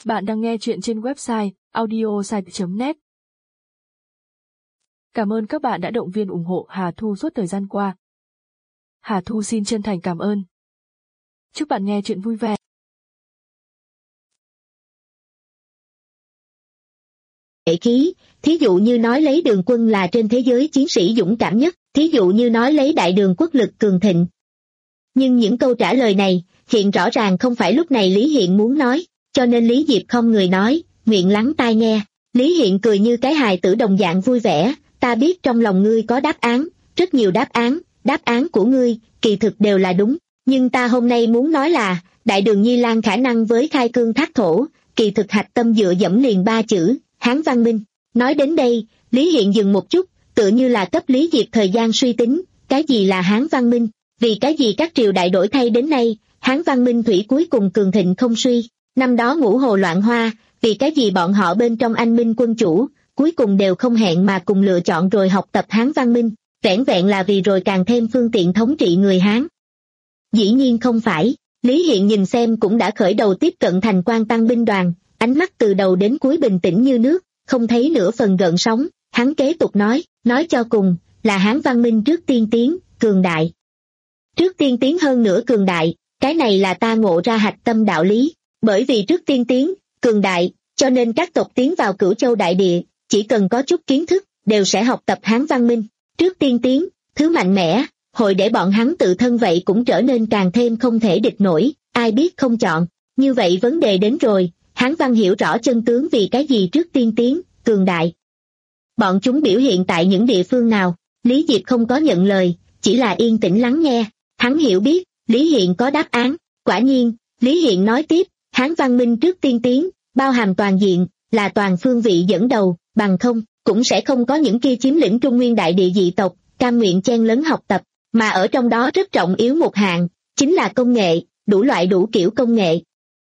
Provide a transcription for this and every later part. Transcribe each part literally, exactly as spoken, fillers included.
Bạn đang nghe chuyện trên website audiosite chấm net. Cảm ơn các bạn đã động viên ủng hộ Hà Thu suốt thời gian qua. Hà Thu xin chân thành cảm ơn. Chúc bạn nghe chuyện vui vẻ. Lệ khí, thí dụ như nói lấy Đường Quân là trên thế giới chiến sĩ dũng cảm nhất, thí dụ như nói lấy Đại Đường quốc lực cường thịnh. Nhưng những câu trả lời này, hiện rõ ràng không phải lúc này Lý Hiện muốn nói, cho nên Lý Diệp không người nói, nguyện lắng tai nghe. Lý Hiện cười như cái hài tử đồng dạng vui vẻ, ta biết trong lòng ngươi có đáp án, rất nhiều đáp án, đáp án của ngươi, kỳ thực đều là đúng, nhưng ta hôm nay muốn nói là, Đại Đường Nhi Lan khả năng với khai cương thác thổ, kỳ thực hạch tâm dựa dẫm liền ba chữ, Hán văn minh. Nói đến đây, Lý Hiện dừng một chút, tựa như là cấp Lý Diệp thời gian suy tính, cái gì là Hán văn minh, vì cái gì các triều đại đổi thay đến nay, Hán văn minh thủy cuối cùng cường thịnh không suy, năm đó ngũ hồ loạn hoa, vì cái gì bọn họ bên trong anh minh quân chủ, cuối cùng đều không hẹn mà cùng lựa chọn rồi học tập Hán văn minh, vẻn vẹn là vì rồi càng thêm phương tiện thống trị người Hán. Dĩ nhiên không phải, Lý Hiện nhìn xem cũng đã khởi đầu tiếp cận thành quan tăng binh đoàn, ánh mắt từ đầu đến cuối bình tĩnh như nước, không thấy nửa phần gợn sóng, hắn kế tục nói, nói cho cùng, là Hán văn minh trước tiên tiến, cường đại. Trước tiên tiến hơn nữa cường đại, cái này là ta ngộ ra hạch tâm đạo lý, bởi vì trước tiên tiến, cường đại, cho nên các tộc tiến vào Cửu Châu đại địa, chỉ cần có chút kiến thức, đều sẽ học tập Hán văn minh. Trước tiên tiến, thứ mạnh mẽ, hội để bọn hắn tự thân vậy cũng trở nên càng thêm không thể địch nổi, ai biết không chọn. Như vậy vấn đề đến rồi, Hán văn hiểu rõ chân tướng vì cái gì trước tiên tiến, cường đại. Bọn chúng biểu hiện tại những địa phương nào, Lý Diệp không có nhận lời, chỉ là yên tĩnh lắng nghe. Hắn hiểu biết, Lý Hiện có đáp án, quả nhiên, Lý Hiện nói tiếp, Hán văn minh trước tiên tiến, bao hàm toàn diện, là toàn phương vị dẫn đầu, bằng không, cũng sẽ không có những kia chiếm lĩnh Trung Nguyên đại địa dị tộc, cam nguyện chen lấn học tập, mà ở trong đó rất trọng yếu một hạng, chính là công nghệ, đủ loại đủ kiểu công nghệ.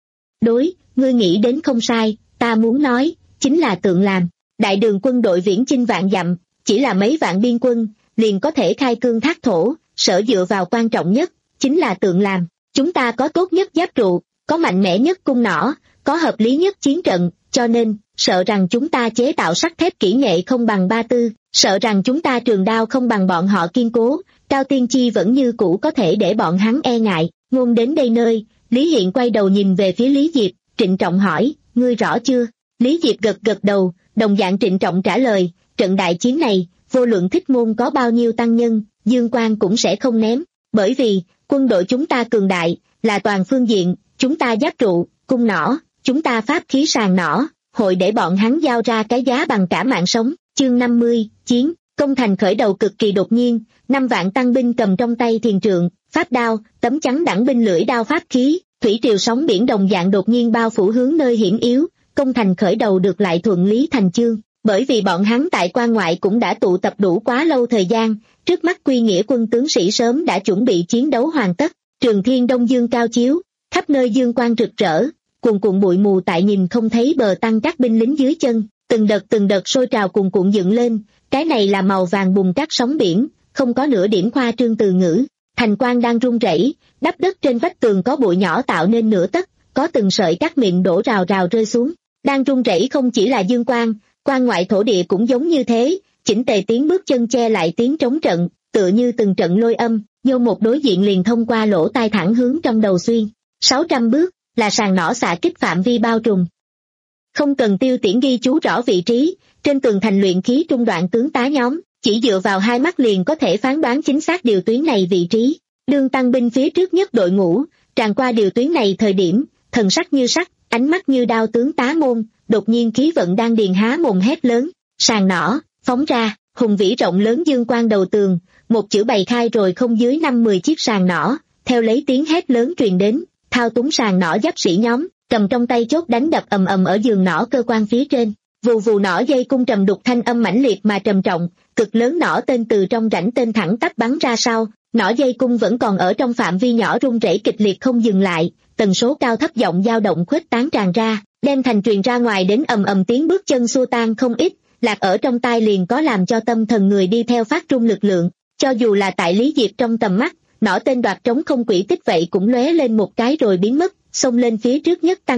Đối, ngươi nghĩ đến không sai, ta muốn nói, chính là tượng làm, Đại Đường quân đội viễn chinh vạn dặm, chỉ là mấy vạn biên quân, liền có thể khai cương thác thổ, sở dựa vào quan trọng nhất, chính là tượng làm, chúng ta có tốt nhất giáp trụ, có mạnh mẽ nhất cung nỏ, có hợp lý nhất chiến trận, cho nên, sợ rằng chúng ta chế tạo sắt thép kỹ nghệ không bằng Ba Tư, sợ rằng chúng ta trường đao không bằng bọn họ kiên cố, Cao Tiên Chi vẫn như cũ có thể để bọn hắn e ngại. Ngôn đến đây nơi, Lý Hiện quay đầu nhìn về phía Lý Diệp, trịnh trọng hỏi, ngươi rõ chưa? Lý Diệp gật gật đầu, đồng dạng trịnh trọng trả lời, trận đại chiến này, vô luận Thích Môn có bao nhiêu tăng nhân, Dương Quang cũng sẽ không ném, bởi vì, quân đội chúng ta cường đại, là toàn phương diện, chúng ta giáp trụ, cung nỏ, chúng ta pháp khí sàng nỏ, hội để bọn hắn giao ra cái giá bằng cả mạng sống. Chương năm mươi, chiến, công thành khởi đầu cực kỳ đột nhiên, năm vạn tăng binh cầm trong tay thiền trượng, pháp đao, tấm chắn đẳng binh lưỡi đao pháp khí, thủy triều sóng biển đồng dạng đột nhiên bao phủ hướng nơi hiểm yếu, công thành khởi đầu được lại thuận lý thành chương, bởi vì bọn hắn tại quan ngoại cũng đã tụ tập đủ quá lâu thời gian, trước mắt quy nghĩa quân tướng sĩ sớm đã chuẩn bị chiến đấu hoàn tất, trường thiên đông dương cao chiếu, khắp nơi dương quang rực rỡ, cuồn cuộn bụi mù tại nhìn không thấy bờ tăng các binh lính dưới chân, từng đợt từng đợt sôi trào cuồn cuộn dựng lên, cái này là màu vàng bùn cát sóng biển, không có nửa điểm khoa trương từ ngữ. Thành quan đang rung rẩy, đắp đất trên vách tường có bụi nhỏ tạo nên nửa tấc, có từng sợi cát mịn đổ rào rào rơi xuống. Đang rung rẩy không chỉ là dương quang, quan ngoại thổ địa cũng giống như thế, chỉnh tề tiếng bước chân che lại tiếng trống trận, tựa như từng trận lôi âm, nhô một đối diện liền thông qua lỗ tai thẳng hướng trong đầu xuyên. sáu trăm bước, là sàng nỏ xạ kích phạm vi bao trùm. Không cần tiêu tiễn ghi chú rõ vị trí, trên tường thành luyện khí trung đoạn tướng tá nhóm, chỉ dựa vào hai mắt liền có thể phán đoán chính xác điều tuyến này vị trí. Đương tăng binh phía trước nhất đội ngũ, tràn qua điều tuyến này thời điểm, thần sắc như sắt, ánh mắt như đao tướng tá môn, đột nhiên khí vận đang điền há mồm hét lớn, sàng nỏ, phóng ra, hùng vĩ rộng lớn dương quang đầu tường, một chữ bày khai rồi không dưới năm mười chiếc sàng nỏ, theo lấy tiếng hét lớn truyền đến, thao túng sàng nỏ giáp sĩ nhóm, cầm trong tay chốt đánh đập ầm ầm ở giường nỏ cơ quan phía trên, vù vù nỏ dây cung trầm đục thanh âm mãnh liệt mà trầm trọng, cực lớn nỏ tên từ trong rãnh tên thẳng tắp bắn ra sau, nỏ dây cung vẫn còn ở trong phạm vi nhỏ rung rẩy kịch liệt không dừng lại, tần số cao thấp giọng dao động khuếch tán tràn ra, đem thành truyền ra ngoài đến ầm ầm tiếng bước chân xua tan không ít, lạc ở trong tai liền có làm cho tâm thần người đi theo phát trung lực lượng, cho dù là tại Lý Diệp trong tầm mắt, nỏ tên đoạt trống không quỷ tích vậy cũng lóe lên một cái rồi biến mất, xông lên phía trước nhất tăng binh,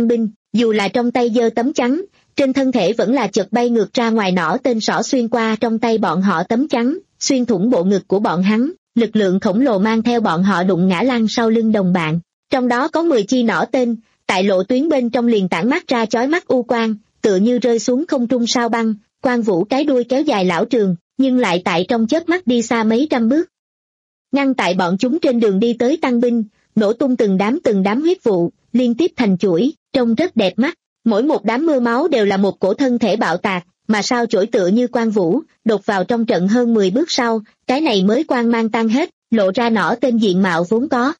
Dù là trong tay giơ tấm chắn, trên thân thể vẫn là chợt bay ngược ra ngoài, nỏ tên sỏ xuyên qua trong tay bọn họ tấm chắn, xuyên thủng bộ ngực của bọn hắn, lực lượng khổng lồ mang theo bọn họ đụng ngã lăn sau lưng đồng bạn. Trong đó có mười chi nỏ tên, tại lộ tuyến bên trong liền tản mát ra chói mắt u quang, tựa như rơi xuống không trung sao băng, quang vũ cái đuôi kéo dài lão trường, nhưng lại tại trong chớp mắt đi xa mấy trăm bước. Ngăn tại bọn chúng trên đường đi tới tăng binh, nổ tung từng đám từng đám huyết vụ, liên tiếp thành chuỗi, trông rất đẹp mắt. Mỗi một đám mưa máu đều là một cổ thân thể bạo tạc, mà sao chổi tựa như quang vũ, đột vào trong trận hơn mười bước sau, cái này mới quang mang tan hết, lộ ra nỏ tên diện mạo vốn có.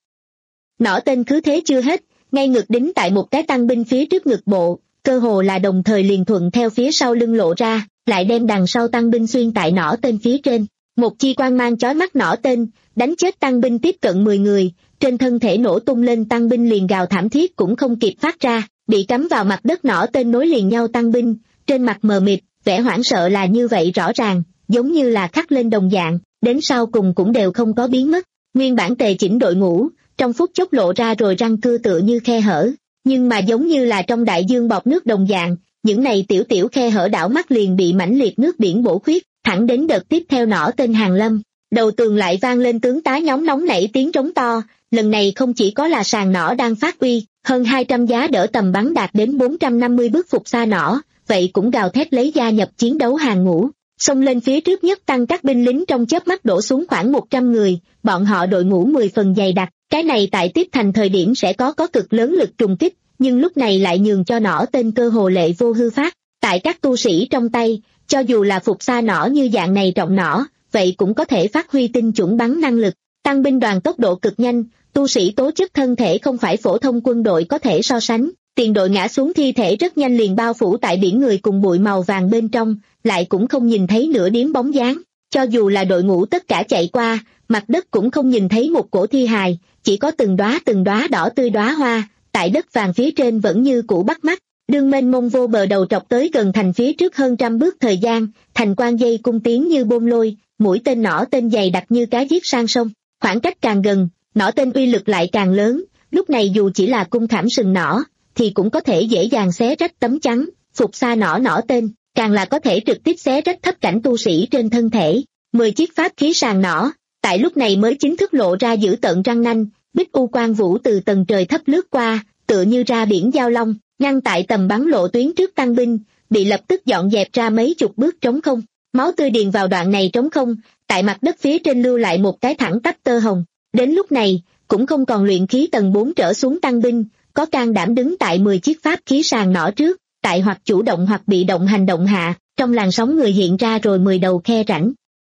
Nỏ tên cứ thế chưa hết, ngay ngực đính tại một cái tăng binh phía trước ngực bộ, cơ hồ là đồng thời liền thuận theo phía sau lưng lộ ra, lại đem đằng sau tăng binh xuyên tại nỏ tên phía trên. Một chi quang mang chói mắt nỏ tên, đánh chết tăng binh tiếp cận mười người, trên thân thể nổ tung lên tăng binh liền gào thảm thiết cũng không kịp phát ra, bị cắm vào mặt đất nỏ tên nối liền nhau tăng binh, trên mặt mờ mịt, vẻ hoảng sợ là như vậy rõ ràng, giống như là khắc lên đồng dạng, đến sau cùng cũng đều không có biến mất. Nguyên bản tề chỉnh đội ngũ, trong phút chốc lộ ra rồi răng cưa tựa như khe hở, nhưng mà giống như là trong đại dương bọt nước đồng dạng, những này tiểu tiểu khe hở đảo mắt liền bị mãnh liệt nước biển bổ khuyết, thẳng đến đợt tiếp theo nỏ tên hàng lâm. Đầu tường lại vang lên tướng tá nhóm nóng nảy tiếng trống to, lần này không chỉ có là sàn nỏ đang phát uy, hơn hai trăm giá đỡ tầm bắn đạt đến bốn trăm năm mươi bước phục xa nỏ, vậy cũng gào thét lấy gia nhập chiến đấu hàng ngũ. Xông lên phía trước nhất tăng các binh lính trong chớp mắt đổ xuống khoảng một trăm người, bọn họ đội ngũ mười phần dày đặc, cái này tại tiếp thành thời điểm sẽ có có cực lớn lực trùng kích, nhưng lúc này lại nhường cho nỏ tên cơ hồ lệ vô hư phát. Tại các tu sĩ trong tay, cho dù là phục xa nỏ như dạng này trọng nỏ, vậy cũng có thể phát huy tinh chuẩn bắn năng lực. Tăng binh đoàn tốc độ cực nhanh, tu sĩ tố chất thân thể không phải phổ thông quân đội có thể so sánh. Tiền đội ngã xuống thi thể rất nhanh liền bao phủ tại biển người cùng bụi màu vàng bên trong, lại cũng không nhìn thấy nửa điếm bóng dáng. Cho dù là đội ngũ tất cả chạy qua, mặt đất cũng không nhìn thấy một cổ thi hài, chỉ có từng đóa từng đóa đỏ tươi đóa hoa, tại đất vàng phía trên vẫn như cũ bắt mắt. Đương mênh mông vô bờ đầu trọc tới gần thành phía trước hơn trăm bước thời gian, thành quan dây cung tiến như bom lôi, mũi tên nỏ tên dày đặc như cá giết sang sông. Khoảng cách càng gần, nỏ tên uy lực lại càng lớn, lúc này dù chỉ là cung khảm sừng nỏ, thì cũng có thể dễ dàng xé rách tấm chắn, phục xa nỏ nỏ tên, càng là có thể trực tiếp xé rách thấp cảnh tu sĩ trên thân thể. Mười chiếc pháp khí sàn nỏ, tại lúc này mới chính thức lộ ra dữ tợn răng nanh, bích u quang vũ từ tầng trời thấp lướt qua, tựa như ra biển giao long, ngăn tại tầm bắn lộ tuyến trước tăng binh, bị lập tức dọn dẹp ra mấy chục bước trống không. Máu tươi điền vào đoạn này trống không, tại mặt đất phía trên lưu lại một cái thẳng tắp tơ hồng. Đến lúc này, cũng không còn luyện khí tầng bốn trở xuống tăng binh, có can đảm đứng tại mười chiếc pháp khí sàn nỏ trước, tại hoặc chủ động hoặc bị động hành động hạ, trong làn sóng người hiện ra rồi mười đầu khe rãnh.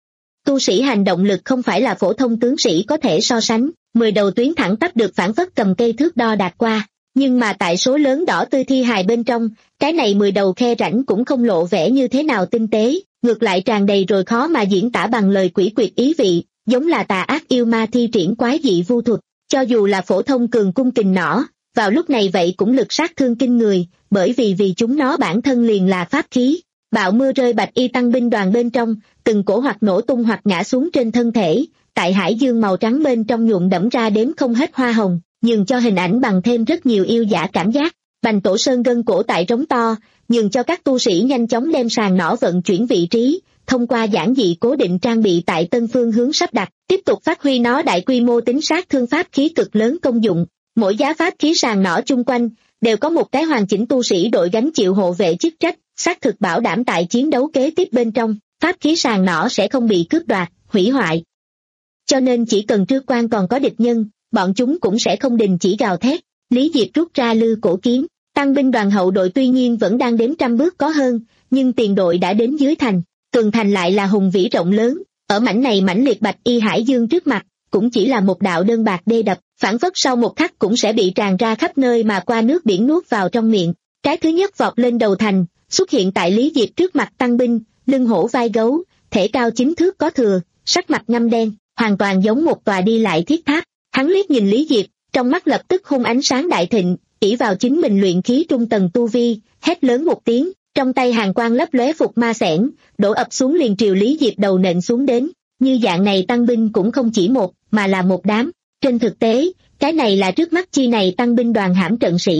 Tu sĩ hành động lực không phải là phổ thông tướng sĩ có thể so sánh, mười đầu tuyến thẳng tắp được phản phất cầm cây thước đo đạt qua, nhưng mà tại số lớn đỏ tươi thi hài bên trong, cái này mười đầu khe rãnh cũng không lộ vẻ như thế nào tinh tế, ngược lại tràn đầy rồi khó mà diễn tả bằng lời quỷ quyệt ý vị, giống là tà ác yêu ma thi triển quái dị vu thuật. Cho dù là phổ thông cường cung kình nỏ, vào lúc này vậy cũng lực sát thương kinh người, bởi vì vì chúng nó bản thân liền là pháp khí. Bạo mưa rơi bạch y tăng binh đoàn bên trong, từng cổ hoặc nổ tung hoặc ngã xuống trên thân thể, tại hải dương màu trắng bên trong nhuộm đẫm ra đếm không hết hoa hồng, nhường cho hình ảnh bằng thêm rất nhiều yêu dã cảm giác. Bành Tổ Sơn gân cổ tại trống to, nhường cho các tu sĩ nhanh chóng đem sàn nỏ vận chuyển vị trí, thông qua giản dị cố định trang bị tại tân phương hướng sắp đặt, tiếp tục phát huy nó đại quy mô tính sát thương pháp khí cực lớn công dụng. Mỗi giá pháp khí sàn nỏ chung quanh, đều có một cái hoàn chỉnh tu sĩ đội gánh chịu hộ vệ chức trách, xác thực bảo đảm tại chiến đấu kế tiếp bên trong, pháp khí sàn nỏ sẽ không bị cướp đoạt, hủy hoại. Cho nên chỉ cần trước quan còn có địch nhân, bọn chúng cũng sẽ không đình chỉ gào thét. Lý Diệp rút ra lư cổ kiếm, tăng binh đoàn hậu đội tuy nhiên vẫn đang đếm trăm bước có hơn, nhưng tiền đội đã đến dưới thành, tường thành lại là hùng vĩ rộng lớn, ở mảnh này mãnh liệt bạch y hải dương trước mặt, cũng chỉ là một đạo đơn bạc đê đập, phản phất sau một khắc cũng sẽ bị tràn ra khắp nơi mà qua nước biển nuốt vào trong miệng. Cái thứ nhất vọt lên đầu thành, xuất hiện tại Lý Diệp trước mặt tăng binh, lưng hổ vai gấu, thể cao chín thước có thừa, sắc mặt ngăm đen, hoàn toàn giống một tòa đi lại thiết tháp. Hắn liếc nhìn Lý Diệp, trong mắt lập tức hung ánh sáng đại thịnh, ỷ vào chính mình luyện khí trung tầng tu vi, hét lớn một tiếng, trong tay hàn quang lấp lóe phục ma xẻng, đổ ập xuống liền triều Lý Diệp đầu nện xuống đến. Như dạng này tăng binh cũng không chỉ một, mà là một đám. Trên thực tế, cái này là trước mắt chi này tăng binh đoàn hãm trận sĩ.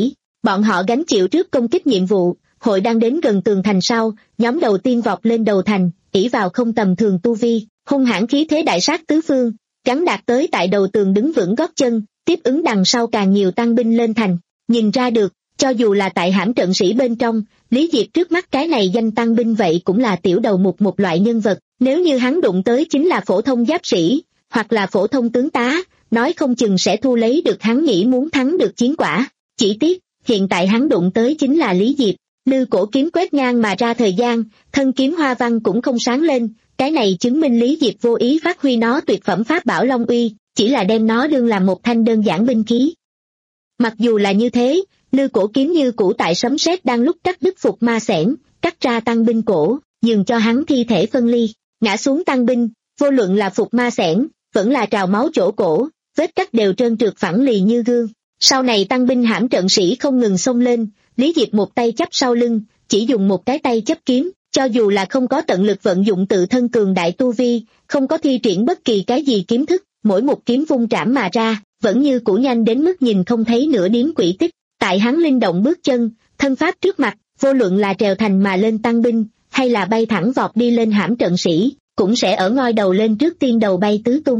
Bọn họ gánh chịu trước công kích nhiệm vụ, hội đang đến gần tường thành sau, nhóm đầu tiên vọt lên đầu thành, ỷ vào không tầm thường tu vi, hung hãn khí thế đại sát tứ phương, gắn đạt tới tại đầu tường đứng vững gót chân, tiếp ứng đằng sau càng nhiều tăng binh lên thành. Nhìn ra được, cho dù là tại hãm trận sĩ bên trong, Lý Diệp trước mắt cái này danh tăng binh vậy cũng là tiểu đầu mục một loại nhân vật, nếu như hắn đụng tới chính là phổ thông giáp sĩ, hoặc là phổ thông tướng tá, nói không chừng sẽ thu lấy được hắn nghĩ muốn thắng được chiến quả. Chỉ tiếc, hiện tại hắn đụng tới chính là Lý Diệp. Lư cổ kiếm quét ngang mà ra thời gian, thân kiếm hoa văn cũng không sáng lên, cái này chứng minh Lý Diệp vô ý phát huy nó tuyệt phẩm pháp bảo Long Uy, chỉ là đem nó đương làm một thanh đơn giản binh khí. Mặc dù là như thế, lư cổ kiếm như cũ tại sấm sét đang lúc cắt đứt phục ma xẻng, cắt ra tăng binh cổ, nhường cho hắn thi thể phân ly, ngã xuống tăng binh, vô luận là phục ma xẻng, vẫn là trào máu chỗ cổ, vết cắt đều trơn trượt phẳng lì như gương. Sau này tăng binh hãm trận sĩ không ngừng xông lên, Lý Diệp một tay chắp sau lưng, chỉ dùng một cái tay chấp kiếm, cho dù là không có tận lực vận dụng tự thân cường đại tu vi, không có thi triển bất kỳ cái gì kiếm thức, mỗi một kiếm vung trảm mà ra, vẫn như cũ nhanh đến mức nhìn không thấy nửa điếm quỷ tích. Tại hắn linh động bước chân, thân pháp trước mặt, vô luận là trèo thành mà lên tăng binh, hay là bay thẳng vọt đi lên hãm trận sĩ, cũng sẽ ở ngoi đầu lên trước tiên đầu bay tứ tung.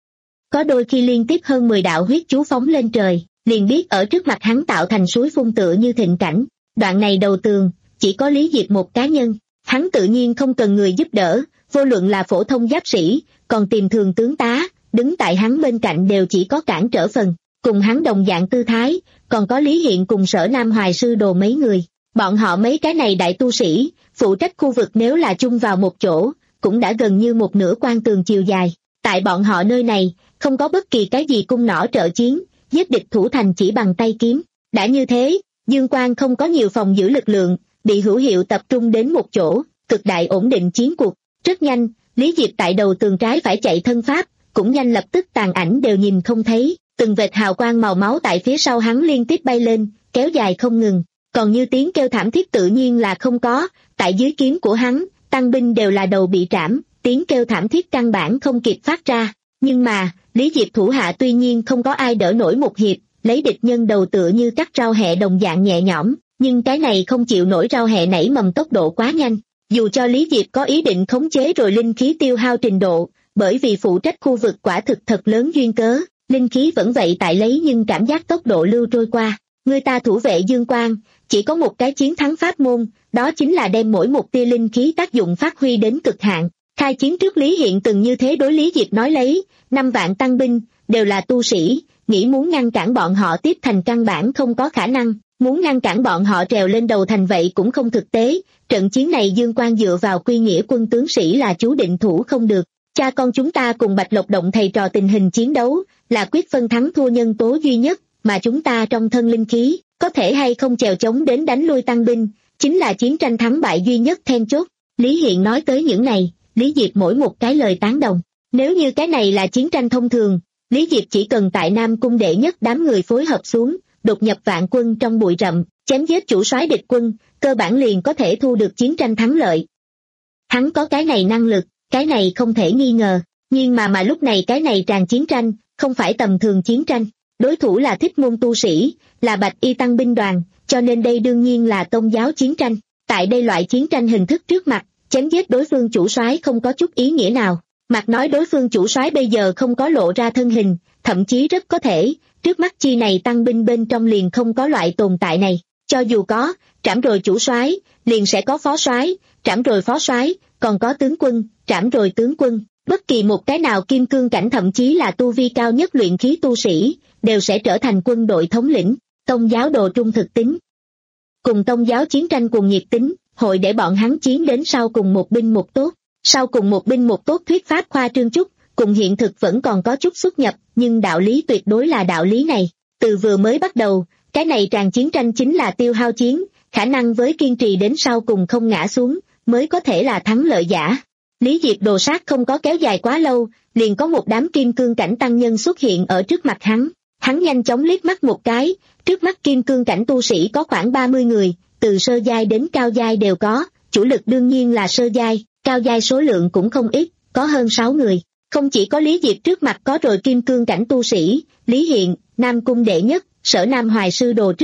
Có đôi khi liên tiếp hơn mười đạo huyết chú phóng lên trời, liền biết ở trước mặt hắn tạo thành suối phun tựa như thịnh cảnh. Đoạn này đầu tường, chỉ có Lý Diệp một cá nhân, hắn tự nhiên không cần người giúp đỡ, vô luận là phổ thông giáp sĩ, còn tìm thường tướng tá, đứng tại hắn bên cạnh đều chỉ có cản trở phần. Cùng hắn đồng dạng tư thái, còn có Lý Hiện cùng Sở Nam Hoài sư đồ mấy người. Bọn họ mấy cái này đại tu sĩ, phụ trách khu vực nếu là chung vào một chỗ, cũng đã gần như một nửa quan tường chiều dài. Tại bọn họ nơi này, không có bất kỳ cái gì cung nỏ trợ chiến, giết địch thủ thành chỉ bằng tay kiếm. Đã như thế, Dương Quang không có nhiều phòng giữ lực lượng, bị hữu hiệu tập trung đến một chỗ, cực đại ổn định chiến cuộc. Rất nhanh, Lý Diệp tại đầu tường trái phải chạy thân pháp, cũng nhanh lập tức tàn ảnh đều nhìn không thấy. Từng vệt hào quang màu máu tại phía sau hắn liên tiếp bay lên, kéo dài không ngừng, còn như tiếng kêu thảm thiết tự nhiên là không có, tại dưới kiếm của hắn, tăng binh đều là đầu bị trảm, tiếng kêu thảm thiết căn bản không kịp phát ra. Nhưng mà, Lý Diệp thủ hạ tuy nhiên không có ai đỡ nổi một hiệp, lấy địch nhân đầu tựa như cắt rau hẹ đồng dạng nhẹ nhõm, nhưng cái này không chịu nổi rau hẹ nảy mầm tốc độ quá nhanh. Dù cho Lý Diệp có ý định khống chế rồi linh khí tiêu hao trình độ, bởi vì phụ trách khu vực quả thực thật lớn duyên cớ, linh khí vẫn vậy tại lấy nhưng cảm giác tốc độ lưu trôi qua. Người ta thủ vệ Dương Quang, chỉ có một cái chiến thắng pháp môn, đó chính là đem mỗi một tia linh khí tác dụng phát huy đến cực hạn. Khai chiến trước Lý Hiện từng như thế đối Lý Diệp nói lấy, năm vạn tăng binh, đều là tu sĩ, nghĩ muốn ngăn cản bọn họ tiếp thành căn bản không có khả năng, muốn ngăn cản bọn họ trèo lên đầu thành vậy cũng không thực tế. Trận chiến này Dương Quang dựa vào quy nghĩa quân tướng sĩ là chú định thủ không được. Cha con chúng ta cùng Bạch Lộc Động thầy trò tình hình chiến đấu, là quyết phân thắng thua nhân tố duy nhất, mà chúng ta trong thân linh khí, có thể hay không chèo chống đến đánh lui tăng binh, chính là chiến tranh thắng bại duy nhất then chốt. Lý Hiện nói tới những này, Lý Diệp mỗi một cái lời tán đồng. Nếu như cái này là chiến tranh thông thường, Lý Diệp chỉ cần tại Nam Cung đệ nhất đám người phối hợp xuống, đột nhập vạn quân trong bụi rậm, chém giết chủ soái địch quân, cơ bản liền có thể thu được chiến tranh thắng lợi. Hắn có cái này năng lực, cái này không thể nghi ngờ, nhưng mà mà lúc này cái này tràn chiến tranh, không phải tầm thường chiến tranh, đối thủ là Thích Môn tu sĩ, là Bạch Y tăng binh đoàn, cho nên đây đương nhiên là tôn giáo chiến tranh. Tại đây loại chiến tranh hình thức trước mặt, chém giết đối phương chủ soái không có chút ý nghĩa nào. Mặc nói đối phương chủ soái bây giờ không có lộ ra thân hình, thậm chí rất có thể, trước mắt chi này tăng binh bên trong liền không có loại tồn tại này. Cho dù có, trảm rồi chủ soái, liền sẽ có phó soái, trảm rồi phó soái, còn có tướng quân, trảm rồi tướng quân. Bất kỳ một cái nào kim cương cảnh thậm chí là tu vi cao nhất luyện khí tu sĩ, đều sẽ trở thành quân đội thống lĩnh. Tông giáo đồ trung thực tính cùng tông giáo chiến tranh cùng nhiệt tính, hội để bọn hắn chiến đến sau cùng một binh một tốt. Sau cùng một binh một tốt thuyết pháp khoa trương chút, cùng hiện thực vẫn còn có chút xuất nhập, nhưng đạo lý tuyệt đối là đạo lý này. Từ vừa mới bắt đầu, cái này tràn chiến tranh chính là tiêu hao chiến, khả năng với kiên trì đến sau cùng không ngã xuống, mới có thể là thắng lợi giả. Lý Diệp đồ sát không có kéo dài quá lâu, liền có một đám kim cương cảnh tăng nhân xuất hiện ở trước mặt hắn. Hắn nhanh chóng liếc mắt một cái, trước mắt kim cương cảnh tu sĩ có khoảng ba mươi người, từ sơ giai đến cao giai đều có, chủ lực đương nhiên là sơ giai, cao giai số lượng cũng không ít, có hơn sáu người. Không chỉ có Lý Diệp trước mặt có rồi kim cương cảnh tu sĩ, Lý Hiện, Nam Cung đệ nhất, Sở Nam Hoài sư đồ trước mặt,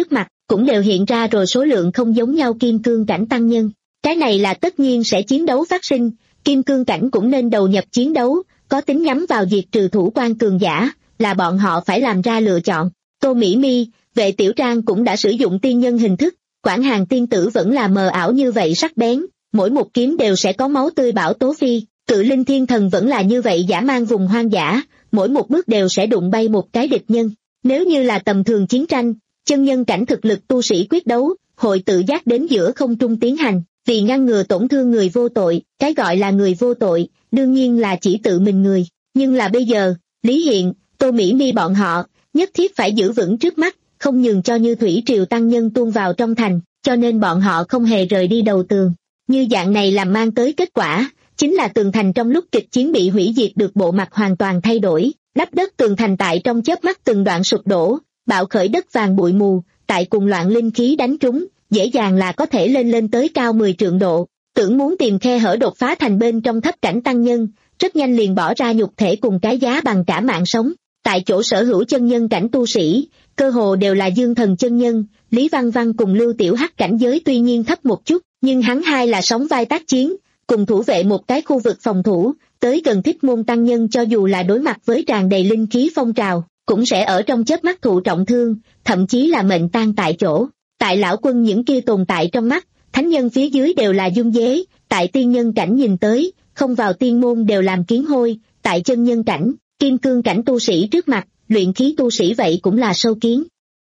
cũng đều hiện ra rồi số lượng không giống nhau kim cương cảnh tăng nhân. Cái này là tất nhiên sẽ chiến đấu phát sinh, kim cương cảnh cũng nên đầu nhập chiến đấu, có tính nhắm vào diệt trừ thủ quan cường giả, là bọn họ phải làm ra lựa chọn. Tô Mỹ Mi, Vệ Tiểu Trang cũng đã sử dụng tiên nhân hình thức, Quảng Hàn tiên tử vẫn là mờ ảo như vậy sắc bén, mỗi một kiếm đều sẽ có máu tươi bão tố phi, Cự Linh Thiên Thần vẫn là như vậy dã man vùng hoang dã, mỗi một bước đều sẽ đụng bay một cái địch nhân. Nếu như là tầm thường chiến tranh, chân nhân cảnh thực lực tu sĩ quyết đấu, hội tự giác đến giữa không trung tiến hành, vì ngăn ngừa tổn thương người vô tội, cái gọi là người vô tội, đương nhiên là chỉ tự mình người, nhưng là bây giờ, Lý Hiện, Tô Mỹ Mi bọn họ, nhất thiết phải giữ vững trước mắt, không nhường cho như thủy triều tăng nhân tuôn vào trong thành, cho nên bọn họ không hề rời đi đầu tường. Như dạng này làm mang tới kết quả, chính là tường thành trong lúc kịch chiến bị hủy diệt được bộ mặt hoàn toàn thay đổi, đắp đất tường thành tại trong chớp mắt từng đoạn sụp đổ, bạo khởi đất vàng bụi mù, tại cùng loạn linh khí đánh trúng, dễ dàng là có thể lên lên tới cao mười trượng độ. Tưởng muốn tìm khe hở đột phá thành bên trong thấp cảnh tăng nhân, rất nhanh liền bỏ ra nhục thể cùng cái giá bằng cả mạng sống. Tại chỗ sở hữu chân nhân cảnh tu sĩ, cơ hồ đều là dương thần chân nhân, Lý Văn Văn cùng Lưu Tiểu Hắc cảnh giới tuy nhiên thấp một chút, nhưng hắn hai là sóng vai tác chiến, cùng thủ vệ một cái khu vực phòng thủ, tới gần Thích Môn tăng nhân cho dù là đối mặt với tràn đầy linh khí phong trào, cũng sẽ ở trong chớp mắt thụ trọng thương, thậm chí là mệnh tang tại chỗ. Tại lão quân những kia tồn tại trong mắt, thánh nhân phía dưới đều là dung dế, tại tiên nhân cảnh nhìn tới, không vào tiên môn đều làm kiến hôi, tại chân nhân cảnh, kim cương cảnh tu sĩ trước mặt, luyện khí tu sĩ vậy cũng là sâu kiến.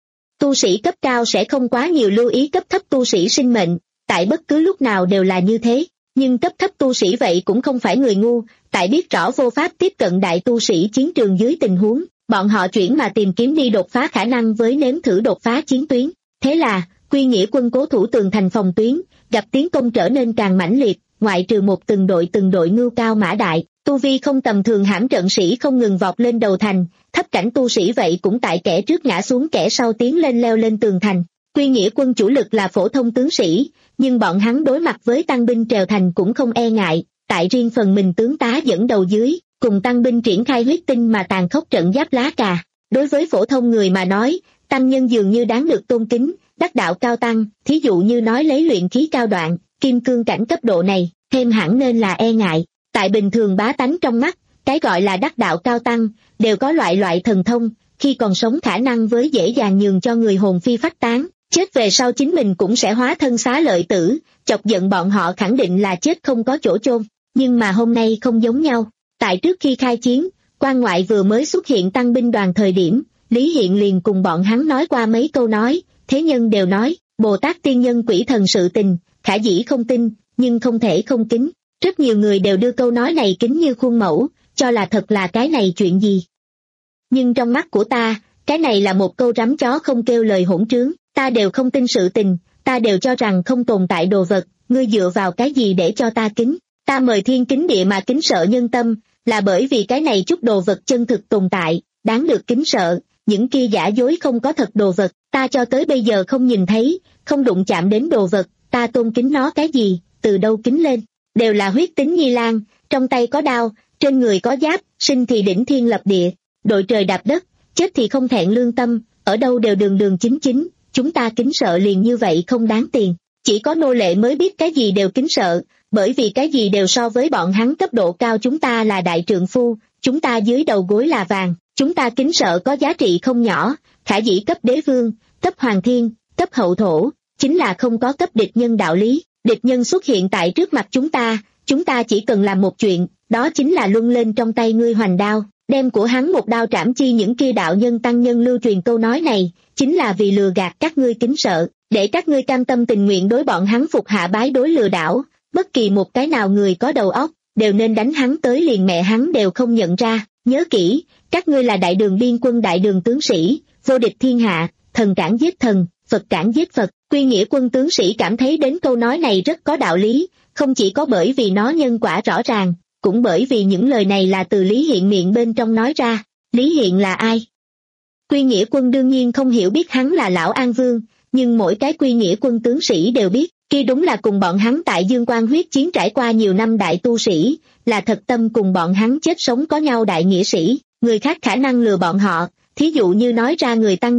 Tu sĩ cấp cao sẽ không quá nhiều lưu ý cấp thấp tu sĩ sinh mệnh, tại bất cứ lúc nào đều là như thế, nhưng cấp thấp tu sĩ vậy cũng không phải người ngu, tại biết rõ vô pháp tiếp cận đại tu sĩ chiến trường dưới tình huống, bọn họ chuyển mà tìm kiếm đi đột phá khả năng với nếm thử đột phá chiến tuyến. Thế là, Quy Nghĩa quân cố thủ tường thành phòng tuyến, gặp tiến công trở nên càng mãnh liệt, ngoại trừ một từng đội từng đội ngưu cao mã đại, tu vi không tầm thường hãm trận sĩ không ngừng vọt lên đầu thành, thấp cảnh tu sĩ vậy cũng tại kẻ trước ngã xuống kẻ sau tiến lên leo lên tường thành. Quy Nghĩa quân chủ lực là phổ thông tướng sĩ, nhưng bọn hắn đối mặt với tăng binh trèo thành cũng không e ngại, tại riêng phần mình tướng tá dẫn đầu dưới, cùng tăng binh triển khai huyết tinh mà tàn khốc trận giáp lá cà. Đối với phổ thông người mà nói, tăng nhân dường như đáng được tôn kính, đắc đạo cao tăng, thí dụ như nói lấy luyện khí cao đoạn, kim cương cảnh cấp độ này, thêm hẳn nên là e ngại. Tại bình thường bá tánh trong mắt, cái gọi là đắc đạo cao tăng, đều có loại loại thần thông, khi còn sống khả năng với dễ dàng nhường cho người hồn phi phách tán, chết về sau chính mình cũng sẽ hóa thân xá lợi tử, chọc giận bọn họ khẳng định là chết không có chỗ chôn. Nhưng mà hôm nay không giống nhau, tại trước khi khai chiến, quan ngoại vừa mới xuất hiện tăng binh đoàn thời điểm, Lý Hiện liền cùng bọn hắn nói qua mấy câu nói, thế nhân đều nói, Bồ Tát tiên nhân quỷ thần sự tình, khả dĩ không tin, nhưng không thể không kính. Rất nhiều người đều đưa câu nói này kính như khuôn mẫu, cho là thật là cái này chuyện gì. Nhưng trong mắt của ta, cái này là một câu rắm chó không kêu lời hỗn trướng, ta đều không tin sự tình, ta đều cho rằng không tồn tại đồ vật, ngươi dựa vào cái gì để cho ta kính. Ta mời thiên kính địa mà kính sợ nhân tâm, là bởi vì cái này chút đồ vật chân thực tồn tại, đáng được kính sợ, những kia giả dối không có thật đồ vật, ta cho tới bây giờ không nhìn thấy, không đụng chạm đến đồ vật, ta tôn kính nó cái gì, từ đâu kính lên, đều là huyết tính nhi lang, trong tay có đao, trên người có giáp, sinh thì đỉnh thiên lập địa, đội trời đạp đất, chết thì không thẹn lương tâm, ở đâu đều đường đường chính chính, chúng ta kính sợ liền như vậy không đáng tiền, chỉ có nô lệ mới biết cái gì đều kính sợ, bởi vì cái gì đều so với bọn hắn cấp độ cao, chúng ta là đại trượng phu, chúng ta dưới đầu gối là vàng, chúng ta kính sợ có giá trị không nhỏ, khả dĩ cấp đế vương, cấp hoàng thiên, cấp hậu thổ, chính là không có cấp địch nhân đạo lý, địch nhân xuất hiện tại trước mặt chúng ta, chúng ta chỉ cần làm một chuyện, đó chính là luân lên trong tay ngươi hoành đao, đem của hắn một đao trảm chi. Những kia đạo nhân tăng nhân lưu truyền câu nói này, chính là vì lừa gạt các ngươi kính sợ, để các ngươi cam tâm tình nguyện đối bọn hắn phục hạ bái đối lừa đảo, bất kỳ một cái nào người có đầu óc, đều nên đánh hắn tới liền mẹ hắn đều không nhận ra, nhớ kỹ, các ngươi là đại đường biên quân đại đường tướng sĩ, vô địch thiên hạ, thần cản giết thần, Phật cản giết Phật. Quy Nghĩa quân tướng sĩ cảm thấy đến câu nói này rất có đạo lý, không chỉ có bởi vì nó nhân quả rõ ràng, cũng bởi vì những lời này là từ Lý Hiện miệng bên trong nói ra. Lý Hiện là ai? Quy Nghĩa quân đương nhiên không hiểu biết hắn là Lão An Vương, nhưng mỗi cái Quy Nghĩa quân tướng sĩ đều biết, kia đúng là cùng bọn hắn tại Dương Quan huyết chiến trải qua nhiều năm đại tu sĩ, là thật tâm cùng bọn hắn chết sống có nhau đại nghĩa sĩ. Người khác khả năng lừa bọn họ, thí dụ như nói ra người tăng nhân,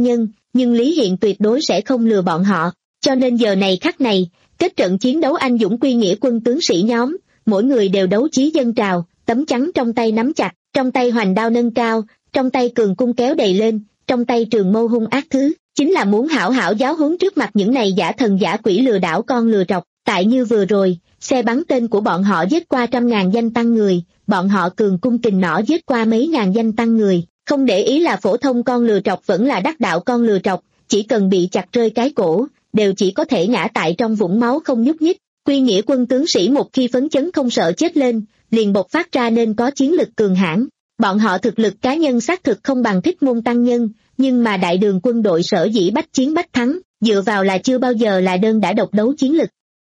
nhưng Lý Hiện tuyệt đối sẽ không lừa bọn họ, cho nên giờ này khắc này, kết trận chiến đấu anh dũng quy nghĩa quân tướng sĩ nhóm, mỗi người đều đấu chí dâng trào, tấm chắn trong tay nắm chặt, trong tay hoành đao nâng cao, trong tay cường cung kéo đầy lên, trong tay trường mâu hung ác thứ, chính là muốn hảo hảo giáo huấn trước mặt những này giả thần giả quỷ lừa đảo con lừa trọc. Tại như vừa rồi, xe bắn tên của bọn họ giết qua trăm ngàn danh tăng người, bọn họ cường cung kình nỏ giết qua mấy ngàn danh tăng người, không để ý là phổ thông con lừa trọc vẫn là đắc đạo con lừa trọc, chỉ cần bị chặt rơi cái cổ, đều chỉ có thể ngã tại trong vũng máu không nhúc nhích. Quy nghĩa quân tướng sĩ một khi phấn chấn không sợ chết lên, liền bộc phát ra nên có chiến lực cường hãn. Bọn họ thực lực cá nhân xác thực không bằng Thích Môn tăng nhân, nhưng mà đại đường quân đội sở dĩ bách chiến bách thắng, dựa vào là chưa bao giờ là đơn đã độc đấu chiến lực.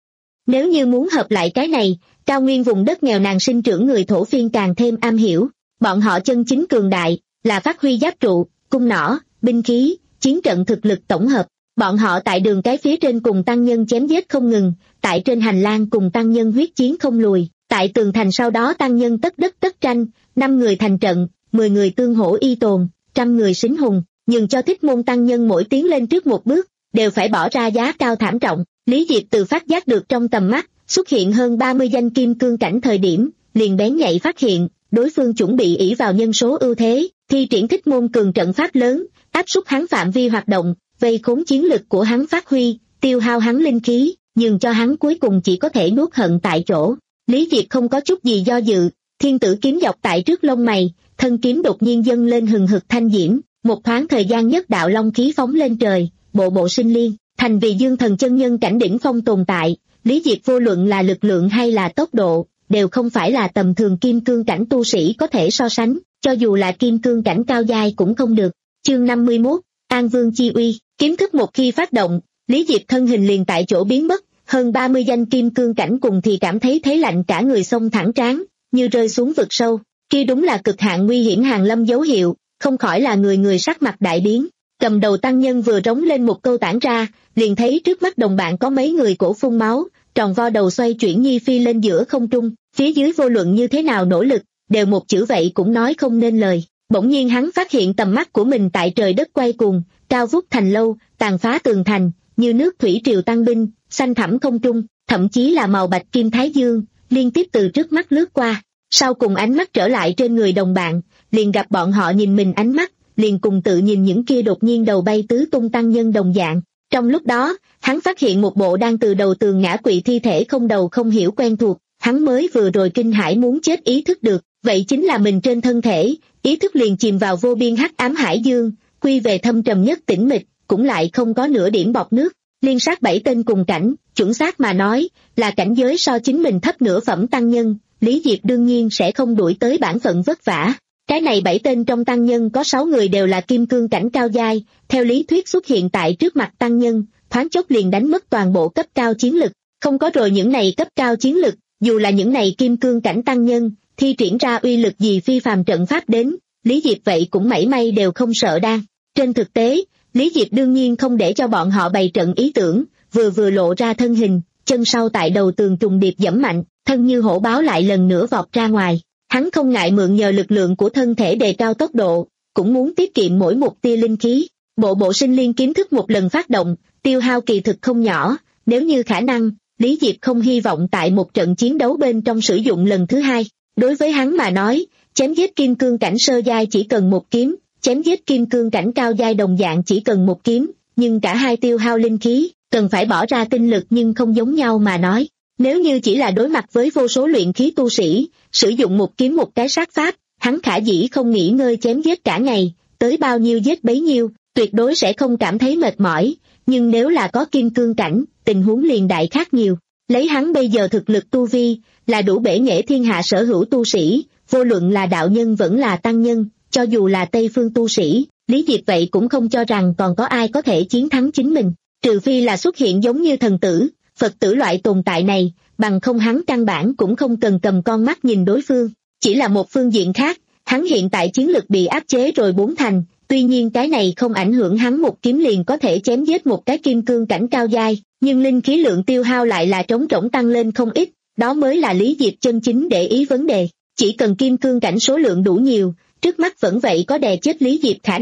Nếu như muốn hợp lại cái này, cao nguyên vùng đất nghèo nàn sinh trưởng người thổ phiên càng thêm am hiểu, bọn họ chân chính cường đại, là phát huy giáp trụ, cung nỏ, binh khí, chiến trận thực lực tổng hợp. Bọn họ tại đường cái phía trên cùng tăng nhân chém giết không ngừng, tại trên hành lang cùng tăng nhân huyết chiến không lùi, tại tường thành sau đó tăng nhân tất đất tất tranh, năm người thành trận, mười người tương hỗ y tồn, trăm người sính hùng, nhưng cho Thích Môn tăng nhân mỗi tiến lên trước một bước, đều phải bỏ ra giá cao thảm trọng. Lý Diệp từ phát giác được trong tầm mắt, xuất hiện hơn ba mươi danh kim cương cảnh thời điểm, liền bén nhạy phát hiện, đối phương chuẩn bị ỷ vào nhân số ưu thế, thi triển Thích Môn cường trận pháp lớn, áp suất hắn phạm vi hoạt động, vây khốn chiến lực của hắn phát huy, tiêu hao hắn linh khí, nhưng cho hắn cuối cùng chỉ có thể nuốt hận tại chỗ. Lý Diệp không có chút gì do dự, thiên tử kiếm dọc tại trước lông mày, thân kiếm đột nhiên dâng lên hừng hực thanh diễm, một thoáng thời gian nhất đạo long khí phóng lên trời, bộ bộ sinh liên, thành vì dương thần chân nhân cảnh đỉnh phong tồn tại. Lý Diệp vô luận là lực lượng hay là tốc độ, đều không phải là tầm thường kim cương cảnh tu sĩ có thể so sánh, cho dù là kim cương cảnh cao giai cũng không được. Chương năm mươi mốt, An Vương chi uy, kiếm thức một khi phát động, Lý Diệp thân hình liền tại chỗ biến mất, hơn ba mươi danh kim cương cảnh cùng thì cảm thấy thấy lạnh cả người xông thẳng trán, như rơi xuống vực sâu, kia đúng là cực hạn nguy hiểm hàng lâm dấu hiệu, không khỏi là người người sắc mặt đại biến. Cầm đầu tăng nhân vừa rống lên một câu tản ra, liền thấy trước mắt đồng bạn có mấy người cổ phun máu, tròn vo đầu xoay chuyển nhi phi lên giữa không trung, phía dưới vô luận như thế nào nỗ lực, đều một chữ vậy cũng nói không nên lời. Bỗng nhiên hắn phát hiện tầm mắt của mình tại trời đất quay cuồng, cao vút thành lâu, tàn phá tường thành, như nước thủy triều tăng binh, xanh thẳm không trung, thậm chí là màu bạch kim thái dương, liên tiếp từ trước mắt lướt qua. Sau cùng ánh mắt trở lại trên người đồng bạn, liền gặp bọn họ nhìn mình ánh mắt, liền cùng tự nhìn những kia đột nhiên đầu bay tứ tung tăng nhân đồng dạng. Trong lúc đó, hắn phát hiện một bộ đang từ đầu tường ngã quỵ thi thể không đầu không hiểu quen thuộc, hắn mới vừa rồi kinh hãi muốn chết ý thức được, vậy chính là mình trên thân thể, ý thức liền chìm vào vô biên hắc ám hải dương, quy về thâm trầm nhất tĩnh mịch, cũng lại không có nửa điểm bọt nước. Liên sát bảy tên cùng cảnh, chuẩn xác mà nói, là cảnh giới so chính mình thấp nửa phẩm tăng nhân, Lý Diệp đương nhiên sẽ không đuổi tới bản phận vất vả. Cái này bảy tên trong tăng nhân có sáu người đều là kim cương cảnh cao giai, theo lý thuyết xuất hiện tại trước mặt tăng nhân, thoáng chốc liền đánh mất toàn bộ cấp cao chiến lực, không có rồi những này cấp cao chiến lực, dù là những này kim cương cảnh tăng nhân, thi triển ra uy lực gì phi phàm trận pháp đến, Lý Diệp vậy cũng mảy may đều không sợ đan. Trên thực tế, Lý Diệp đương nhiên không để cho bọn họ bày trận ý tưởng, vừa vừa lộ ra thân hình, chân sau tại đầu tường trùng điệp giẫm mạnh, thân như hổ báo lại lần nữa vọt ra ngoài. Hắn không ngại mượn nhờ lực lượng của thân thể đề cao tốc độ, cũng muốn tiết kiệm mỗi một tia linh khí. Bộ bộ sinh liên kiếm thức một lần phát động, tiêu hao kỳ thực không nhỏ, nếu như khả năng, Lý Diệp không hy vọng tại một trận chiến đấu bên trong sử dụng lần thứ hai. Đối với hắn mà nói, chém giết kim cương cảnh sơ giai chỉ cần một kiếm, chém giết kim cương cảnh cao giai đồng dạng chỉ cần một kiếm, nhưng cả hai tiêu hao linh khí, cần phải bỏ ra tinh lực nhưng không giống nhau mà nói. Nếu như chỉ là đối mặt với vô số luyện khí tu sĩ, sử dụng một kiếm một cái sát pháp, hắn khả dĩ không nghỉ ngơi chém giết cả ngày, tới bao nhiêu giết bấy nhiêu, tuyệt đối sẽ không cảm thấy mệt mỏi, nhưng nếu là có kim cương cảnh, tình huống liền đại khác nhiều. Lấy hắn bây giờ thực lực tu vi, là đủ bể nghệ thiên hạ sở hữu tu sĩ, vô luận là đạo nhân vẫn là tăng nhân, cho dù là Tây phương tu sĩ, Lý Diệp vậy cũng không cho rằng còn có ai có thể chiến thắng chính mình, trừ phi là xuất hiện giống như thần tử, Phật tử loại tồn tại này, bằng không hắn căn bản cũng không cần cầm con mắt nhìn đối phương. Chỉ là một phương diện khác, hắn hiện tại chiến lực bị áp chế rồi bốn thành, tuy nhiên cái này không ảnh hưởng hắn một kiếm liền có thể chém giết một cái kim cương cảnh cao giai, nhưng linh khí lượng tiêu hao lại là trống rỗng tăng lên không ít, đó mới là Lý Diệp chân chính để ý vấn đề. Chỉ cần kim cương cảnh số lượng đủ nhiều, trước mắt vẫn vậy có đè chết Lý Diệp khả năng,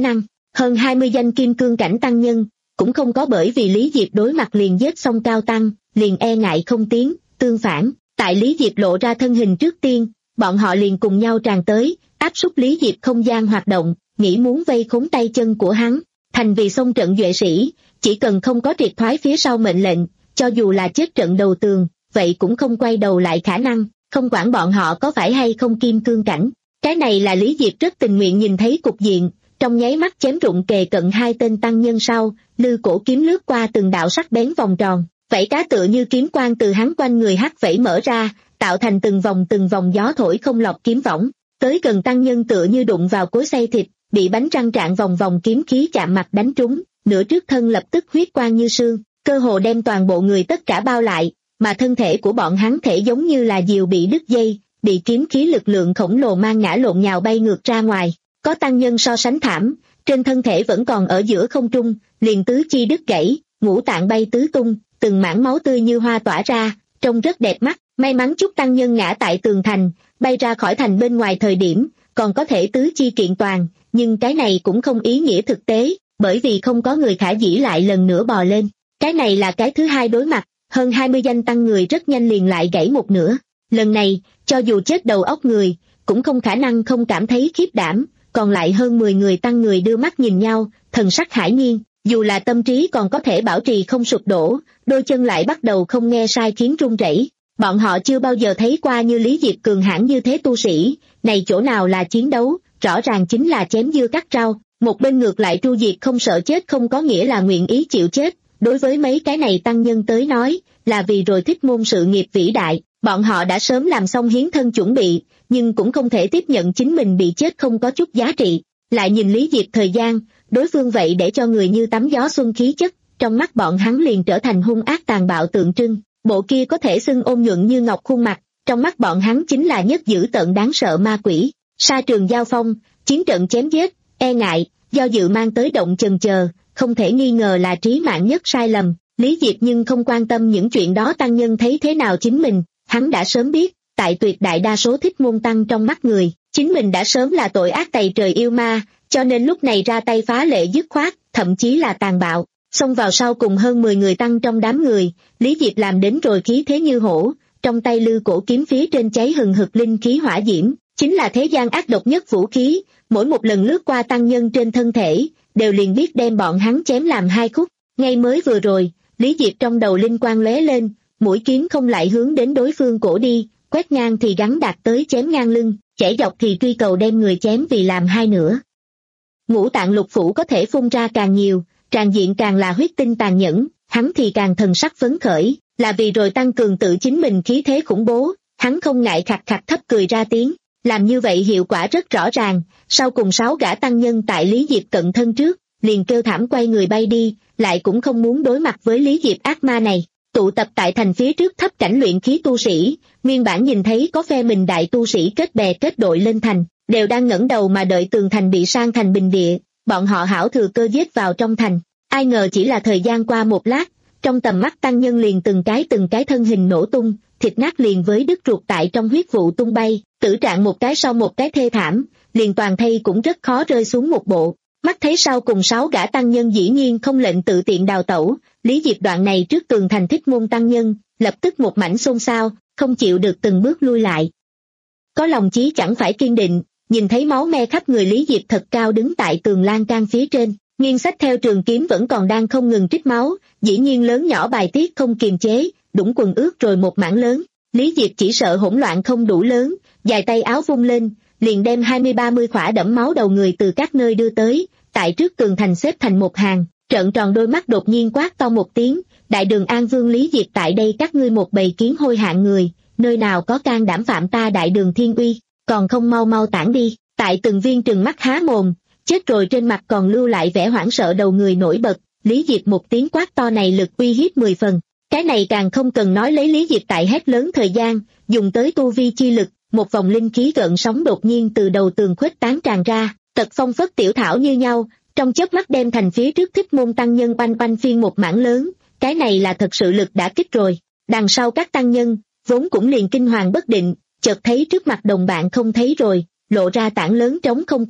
Hơn hai mươi danh kim cương cảnh tăng nhân, cũng không có bởi vì Lý Diệp đối mặt liền giết xong cao tăng, liền e ngại không tiến, tương phản, tại Lý Diệp lộ ra thân hình trước tiên, bọn họ liền cùng nhau tràn tới, áp suất Lý Diệp không gian hoạt động, nghĩ muốn vây khốn tay chân của hắn, thành vì xông trận duệ sĩ, chỉ cần không có triệt thoái phía sau mệnh lệnh, cho dù là chết trận đầu tường, vậy cũng không quay đầu lại khả năng, không quản bọn họ có phải hay không kim cương cảnh. Cái này là Lý Diệp rất tình nguyện nhìn thấy cục diện, trong nháy mắt chém rụng kề cận hai tên tăng nhân sau, lư cổ kiếm lướt qua từng đạo sắc bén vòng tròn, vảy cá tựa như kiếm quang từ hắn quanh người hắt vẫy mở ra, tạo thành từng vòng từng vòng gió thổi không lọt kiếm võng, tới gần tăng nhân tựa như đụng vào cối xay thịt, bị bánh răng trạng vòng vòng kiếm khí chạm mặt đánh trúng, nửa trước thân lập tức huyết quang như sương, cơ hồ đem toàn bộ người tất cả bao lại, mà thân thể của bọn hắn thể giống như là diều bị đứt dây, bị kiếm khí lực lượng khổng lồ mang ngã lộn nhào bay ngược ra ngoài. Có tăng nhân so sánh thảm, trên thân thể vẫn còn ở giữa không trung, liền tứ chi đứt gãy, ngũ tạng bay tứ tung, từng mảng máu tươi như hoa tỏa ra, trông rất đẹp mắt. May mắn chút tăng nhân ngã tại tường thành, bay ra khỏi thành bên ngoài thời điểm, còn có thể tứ chi kiện toàn, nhưng cái này cũng không ý nghĩa thực tế, bởi vì không có người khả dĩ lại lần nữa bò lên. Cái này là cái thứ hai đối mặt, hơn hai mươi danh tăng người rất nhanh liền lại gãy một nửa. Lần này, cho dù chết đầu óc người, cũng không khả năng không cảm thấy khiếp đảm, còn lại hơn mười người tăng người đưa mắt nhìn nhau, thần sắc hải nhiên, dù là tâm trí còn có thể bảo trì không sụp đổ, đôi chân lại bắt đầu không nghe sai khiến run rẩy. Bọn họ chưa bao giờ thấy qua như Lý Diệp cường hãn như thế tu sĩ, này chỗ nào là chiến đấu, rõ ràng chính là chém dưa cắt rau. Một bên ngược lại tru diệt không sợ chết không có nghĩa là nguyện ý chịu chết, đối với mấy cái này tăng nhân tới nói, là vì rồi thích môn sự nghiệp vĩ đại, bọn họ đã sớm làm xong hiến thân chuẩn bị, nhưng cũng không thể tiếp nhận chính mình bị chết không có chút giá trị. Lại nhìn Lý Diệp thời gian, đối phương vậy để cho người như tắm gió xuân khí chất, trong mắt bọn hắn liền trở thành hung ác tàn bạo tượng trưng, bộ kia có thể xưng ôn nhuận như ngọc khuôn mặt, trong mắt bọn hắn chính là nhất dữ tợn đáng sợ ma quỷ. Sa trường giao phong, chiến trận chém giết, e ngại, do dự mang tới động chần chờ, không thể nghi ngờ là trí mạng nhất sai lầm. Lý Diệp nhưng không quan tâm những chuyện đó tăng nhân thấy thế nào chính mình, hắn đã sớm biết, tại tuyệt đại đa số thích môn tăng trong mắt người, chính mình đã sớm là tội ác tày trời yêu ma, cho nên lúc này ra tay phá lệ dứt khoát, thậm chí là tàn bạo. Xông vào sau cùng hơn mười người tăng trong đám người, Lý Diệp làm đến rồi khí thế như hổ, trong tay lư cổ kiếm phía trên cháy hừng hực linh khí hỏa diễm, chính là thế gian ác độc nhất vũ khí, mỗi một lần lướt qua tăng nhân trên thân thể, đều liền biết đem bọn hắn chém làm hai khúc. Ngay mới vừa rồi, Lý Diệp trong đầu linh quang lóe lên, mũi kiếm không lại hướng đến đối phương cổ đi, quét ngang thì gắn đạt tới chém ngang lưng, chẻ dọc thì truy cầu đem người chém vì làm hai nửa. Ngũ tạng lục phủ có thể phun ra càng nhiều, tràn diện càng là huyết tinh tàn nhẫn, hắn thì càng thần sắc phấn khởi, là vì rồi tăng cường tự chính mình khí thế khủng bố, hắn không ngại khặt khặt thấp cười ra tiếng, làm như vậy hiệu quả rất rõ ràng, sau cùng sáu gã tăng nhân tại Lý Diệp cận thân trước, liền kêu thảm quay người bay đi, lại cũng không muốn đối mặt với Lý Diệp ác ma này. Tụ tập tại thành phía trước thấp cảnh luyện khí tu sĩ, nguyên bản nhìn thấy có phe mình đại tu sĩ kết bè kết đội lên thành, đều đang ngẩng đầu mà đợi tường thành bị san thành bình địa, bọn họ hảo thừa cơ giết vào trong thành. Ai ngờ chỉ là thời gian qua một lát, trong tầm mắt tăng nhân liền từng cái từng cái thân hình nổ tung, thịt nát liền với đứt ruột tại trong huyết vụ tung bay, tử trạng một cái sau một cái thê thảm, liền toàn thây cũng rất khó rơi xuống một bộ. Mắt thấy sau cùng sáu gã tăng nhân dĩ nhiên không lệnh tự tiện đào tẩu, Lý Diệp đoạn này trước tường thành thích môn tăng nhân, lập tức một mảnh xôn xao, không chịu được từng bước lui lại. Có lòng chí chẳng phải kiên định, nhìn thấy máu me khắp người Lý Diệp thật cao đứng tại tường lan can phía trên, nghiêng xách theo trường kiếm vẫn còn đang không ngừng trích máu, dĩ nhiên lớn nhỏ bài tiết không kiềm chế, đũng quần ướt rồi một mảng lớn. Lý Diệp chỉ sợ hỗn loạn không đủ lớn, dài tay áo vung lên, liền đem hai mươi ba mươi khỏa đẫm máu đầu người từ các nơi đưa tới, tại trước tường thành xếp thành một hàng, trợn tròn đôi mắt đột nhiên quát to một tiếng, đại đường An Vương Lý Diệp tại đây các ngươi một bầy kiến hôi hạng người, nơi nào có can đảm phạm ta đại đường thiên uy, còn không mau mau tản đi. Tại từng viên trừng mắt há mồm, chết rồi trên mặt còn lưu lại vẻ hoảng sợ đầu người nổi bật, Lý Diệp một tiếng quát to này lực uy hiếp mười phần. Cái này càng không cần nói lấy Lý Diệp tại hét lớn thời gian, dùng tới tu vi chi lực, một vòng linh khí gợn sóng đột nhiên từ đầu tường khuếch tán tràn ra, tật phong phất tiểu thảo như nhau, trong chớp mắt đem thành phía trước thích môn tăng nhân oanh oanh phiên một mảng lớn, cái này là thật sự lực đã kích rồi. Đằng sau các tăng nhân, vốn cũng liền kinh hoàng bất định, chợt thấy trước mặt đồng bạn không thấy rồi, lộ ra tảng lớn trống không khu vực,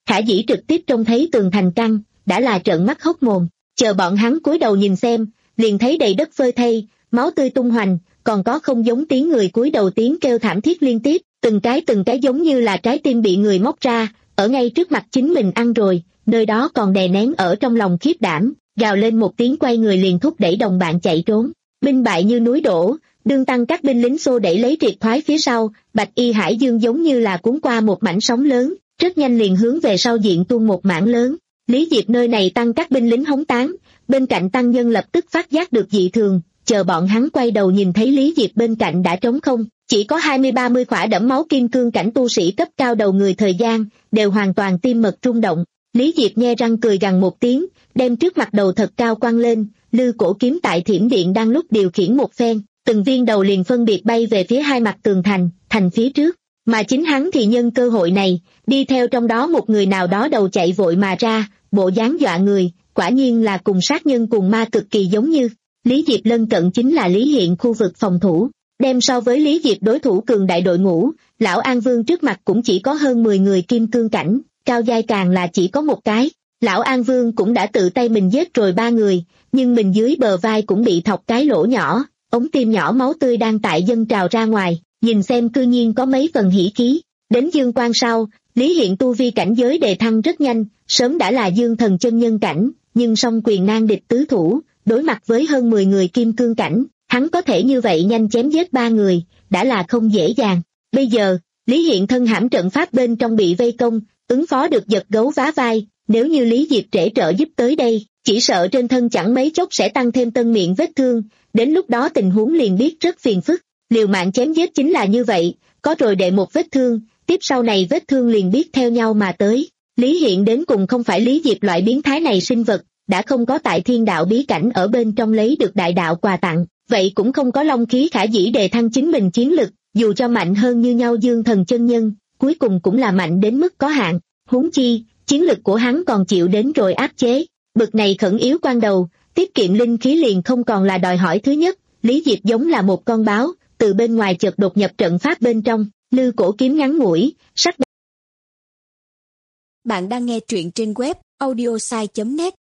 Khả Dĩ trực tiếp trông thấy tường thành căng, đã là trợn mắt hốc mồm, chờ bọn hắn cúi đầu nhìn xem, liền thấy đầy đất phơi thây, máu tươi tung hoành, còn có không giống tiếng người cúi đầu tiếng kêu thảm thiết liên tiếp, từng cái từng cái giống như là trái tim bị người móc ra, ở ngay trước mặt chính mình ăn rồi, nơi đó còn đè nén ở trong lòng khiếp đảm, gào lên một tiếng quay người liền thúc đẩy đồng bạn chạy trốn, binh bại như núi đổ. Đương tăng các binh lính xô đẩy lấy triệt thoái phía sau, Bạch Y Hải Dương giống như là cuốn qua một mảnh sóng lớn, rất nhanh liền hướng về sau diện tuôn một mảng lớn. Lý Diệp nơi này tăng các binh lính hống tán, bên cạnh tăng nhân lập tức phát giác được dị thường, chờ bọn hắn quay đầu nhìn thấy Lý Diệp bên cạnh đã trống không, chỉ có hai mươi ba mươi khỏa đẫm máu kim cương cảnh tu sĩ cấp cao đầu người thời gian, đều hoàn toàn tim mật rung động. Lý Diệp nhe răng cười gằn một tiếng, đem trước mặt đầu thật cao quăng lên, lư cổ kiếm tại thiểm điện đang lúc điều khiển một phen. Từng viên đầu liền phân biệt bay về phía hai mặt tường thành, thành phía trước, mà chính hắn thì nhân cơ hội này, đi theo trong đó một người nào đó đầu chạy vội mà ra, bộ dáng dọa người, quả nhiên là cùng sát nhân cùng ma cực kỳ giống như. Lý Diệp lân cận chính là Lý Hiện khu vực phòng thủ, đem so với Lý Diệp đối thủ cường đại đội ngũ, lão An Vương trước mặt cũng chỉ có hơn mười người kim cương cảnh, cao giai càng là chỉ có một cái. Lão An Vương cũng đã tự tay mình giết rồi ba người, nhưng mình dưới bờ vai cũng bị thọc cái lỗ nhỏ. Ống tim nhỏ máu tươi đang tại dâng trào ra ngoài, nhìn xem cư nhiên có mấy phần hỉ khí. Đến Dương Quan sau, Lý Hiện tu vi cảnh giới đề thăng rất nhanh, sớm đã là Dương Thần chân nhân cảnh, nhưng song quyền nan địch tứ thủ, đối mặt với hơn mười người kim cương cảnh, hắn có thể như vậy nhanh chém giết ba người, đã là không dễ dàng. Bây giờ, Lý Hiện thân hãm trận pháp bên trong bị vây công, ứng phó được giật gấu vá vai, nếu như Lý Diệp trễ trợ giúp tới đây, chỉ sợ trên thân chẳng mấy chốc sẽ tăng thêm tân miệng vết thương. Đến lúc đó tình huống liền biết rất phiền phức, liều mạng chém giết chính là như vậy, có rồi đệ một vết thương, tiếp sau này vết thương liền biết theo nhau mà tới. Lý Hiện đến cùng không phải Lý Diệp loại biến thái này sinh vật, đã không có tại thiên đạo bí cảnh ở bên trong lấy được đại đạo quà tặng, vậy cũng không có long khí Khả Dĩ đề thăng chính mình chiến lực, dù cho mạnh hơn như nhau Dương Thần chân nhân, cuối cùng cũng là mạnh đến mức có hạn, huống chi, chiến lực của hắn còn chịu đến rồi áp chế, bực này khẩn yếu quan đầu. Tiết kiệm linh khí liền không còn là đòi hỏi thứ nhất, Lý Diệp giống là một con báo, từ bên ngoài chợt đột nhập trận pháp bên trong, lư cổ kiếm ngắn ngủi, sắc. Bạn đang nghe truyện trên web audiosai chấm net.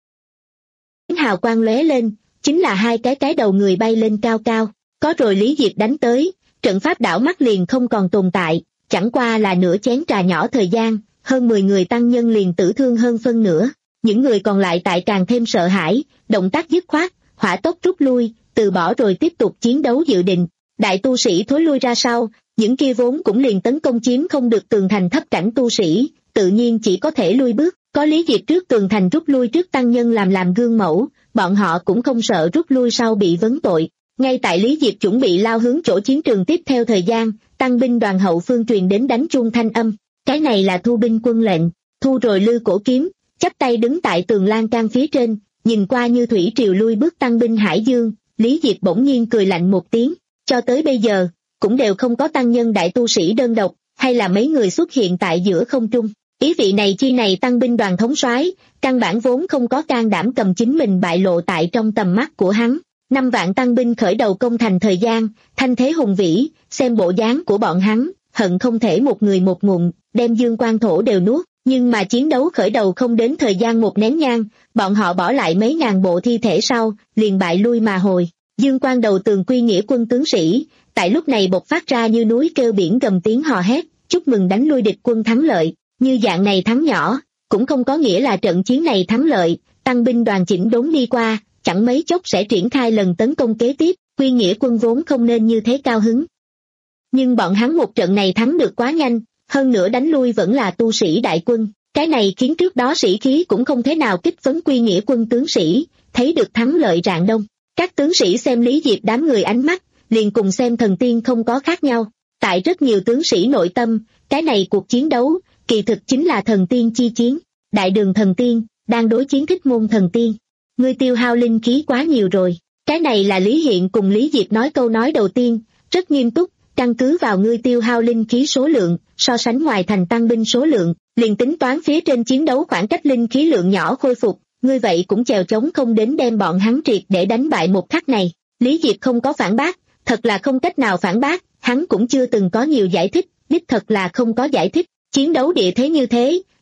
Hào quang lóe lên, chính là hai cái cái đầu người bay lên cao cao, có rồi Lý Diệp đánh tới, trận pháp đảo mắt liền không còn tồn tại, chẳng qua là nửa chén trà nhỏ thời gian, hơn mười người tăng nhân liền tử thương hơn phân nửa. Những người còn lại tại càng thêm sợ hãi, động tác dứt khoát, hỏa tốc rút lui, từ bỏ rồi tiếp tục chiến đấu dự định. Đại tu sĩ thối lui ra sau, những kia vốn cũng liền tấn công chiếm không được tường thành thấp cảnh tu sĩ, tự nhiên chỉ có thể lui bước. Có Lý Diệp trước tường thành rút lui trước tăng nhân làm làm gương mẫu, bọn họ cũng không sợ rút lui sau bị vấn tội. Ngay tại Lý Diệp chuẩn bị lao hướng chỗ chiến trường tiếp theo thời gian, tăng binh đoàn hậu phương truyền đến đánh chuông thanh âm. Cái này là thu binh quân lệnh, thu rồi lư cổ kiếm. Chắp tay đứng tại tường lan can phía trên, nhìn qua như thủy triều lui bước tăng binh Hải Dương, Lý Diệp bỗng nhiên cười lạnh một tiếng, cho tới bây giờ, cũng đều không có tăng nhân đại tu sĩ đơn độc, hay là mấy người xuất hiện tại giữa không trung. Ý vị này chi này tăng binh đoàn thống soái, căn bản vốn không có can đảm cầm chính mình bại lộ tại trong tầm mắt của hắn. Năm vạn tăng binh khởi đầu công thành thời gian, thanh thế hùng vĩ, xem bộ dáng của bọn hắn, hận không thể một người một ngụm, đem Dương Quan thổ đều nuốt. Nhưng mà chiến đấu khởi đầu không đến thời gian một nén nhang, bọn họ bỏ lại mấy ngàn bộ thi thể sau, liền bại lui mà hồi. Dương Quan đầu tường quy nghĩa quân tướng sĩ, tại lúc này bộc phát ra như núi kêu biển gầm tiếng hò hét, chúc mừng đánh lui địch quân thắng lợi. Như dạng này thắng nhỏ, cũng không có nghĩa là trận chiến này thắng lợi, tăng binh đoàn chỉnh đốn đi qua, chẳng mấy chốc sẽ triển khai lần tấn công kế tiếp, quy nghĩa quân vốn không nên như thế cao hứng. Nhưng bọn hắn một trận này thắng được quá nhanh, hơn nữa đánh lui vẫn là tu sĩ đại quân, cái này khiến trước đó sĩ khí cũng không thế nào kích phấn quy nghĩa quân tướng sĩ, thấy được thắng lợi rạng đông. Các tướng sĩ xem Lý Diệp đám người ánh mắt, liền cùng xem thần tiên không có khác nhau. Tại rất nhiều tướng sĩ nội tâm, cái này cuộc chiến đấu, kỳ thực chính là thần tiên chi chiến. Đại đường thần tiên, đang đối chiến thích môn thần tiên. Ngươi tiêu hao linh khí quá nhiều rồi. Cái này là Lý Hiện cùng Lý Diệp nói câu nói đầu tiên, rất nghiêm túc, căn cứ vào ngươi tiêu hao linh khí số lượng, so sánh ngoài thành tăng binh số lượng, liền tính toán phía trên chiến đấu khoảng cách linh khí lượng nhỏ khôi phục, ngươi vậy cũng chèo chống không đến đem bọn hắn triệt để đánh bại một khắc này. Lý Diệp không có phản bác, thật là không cách nào phản bác, hắn cũng chưa từng có nhiều giải thích, đích thật là không có giải thích. Chiến đấu địa thế như thế,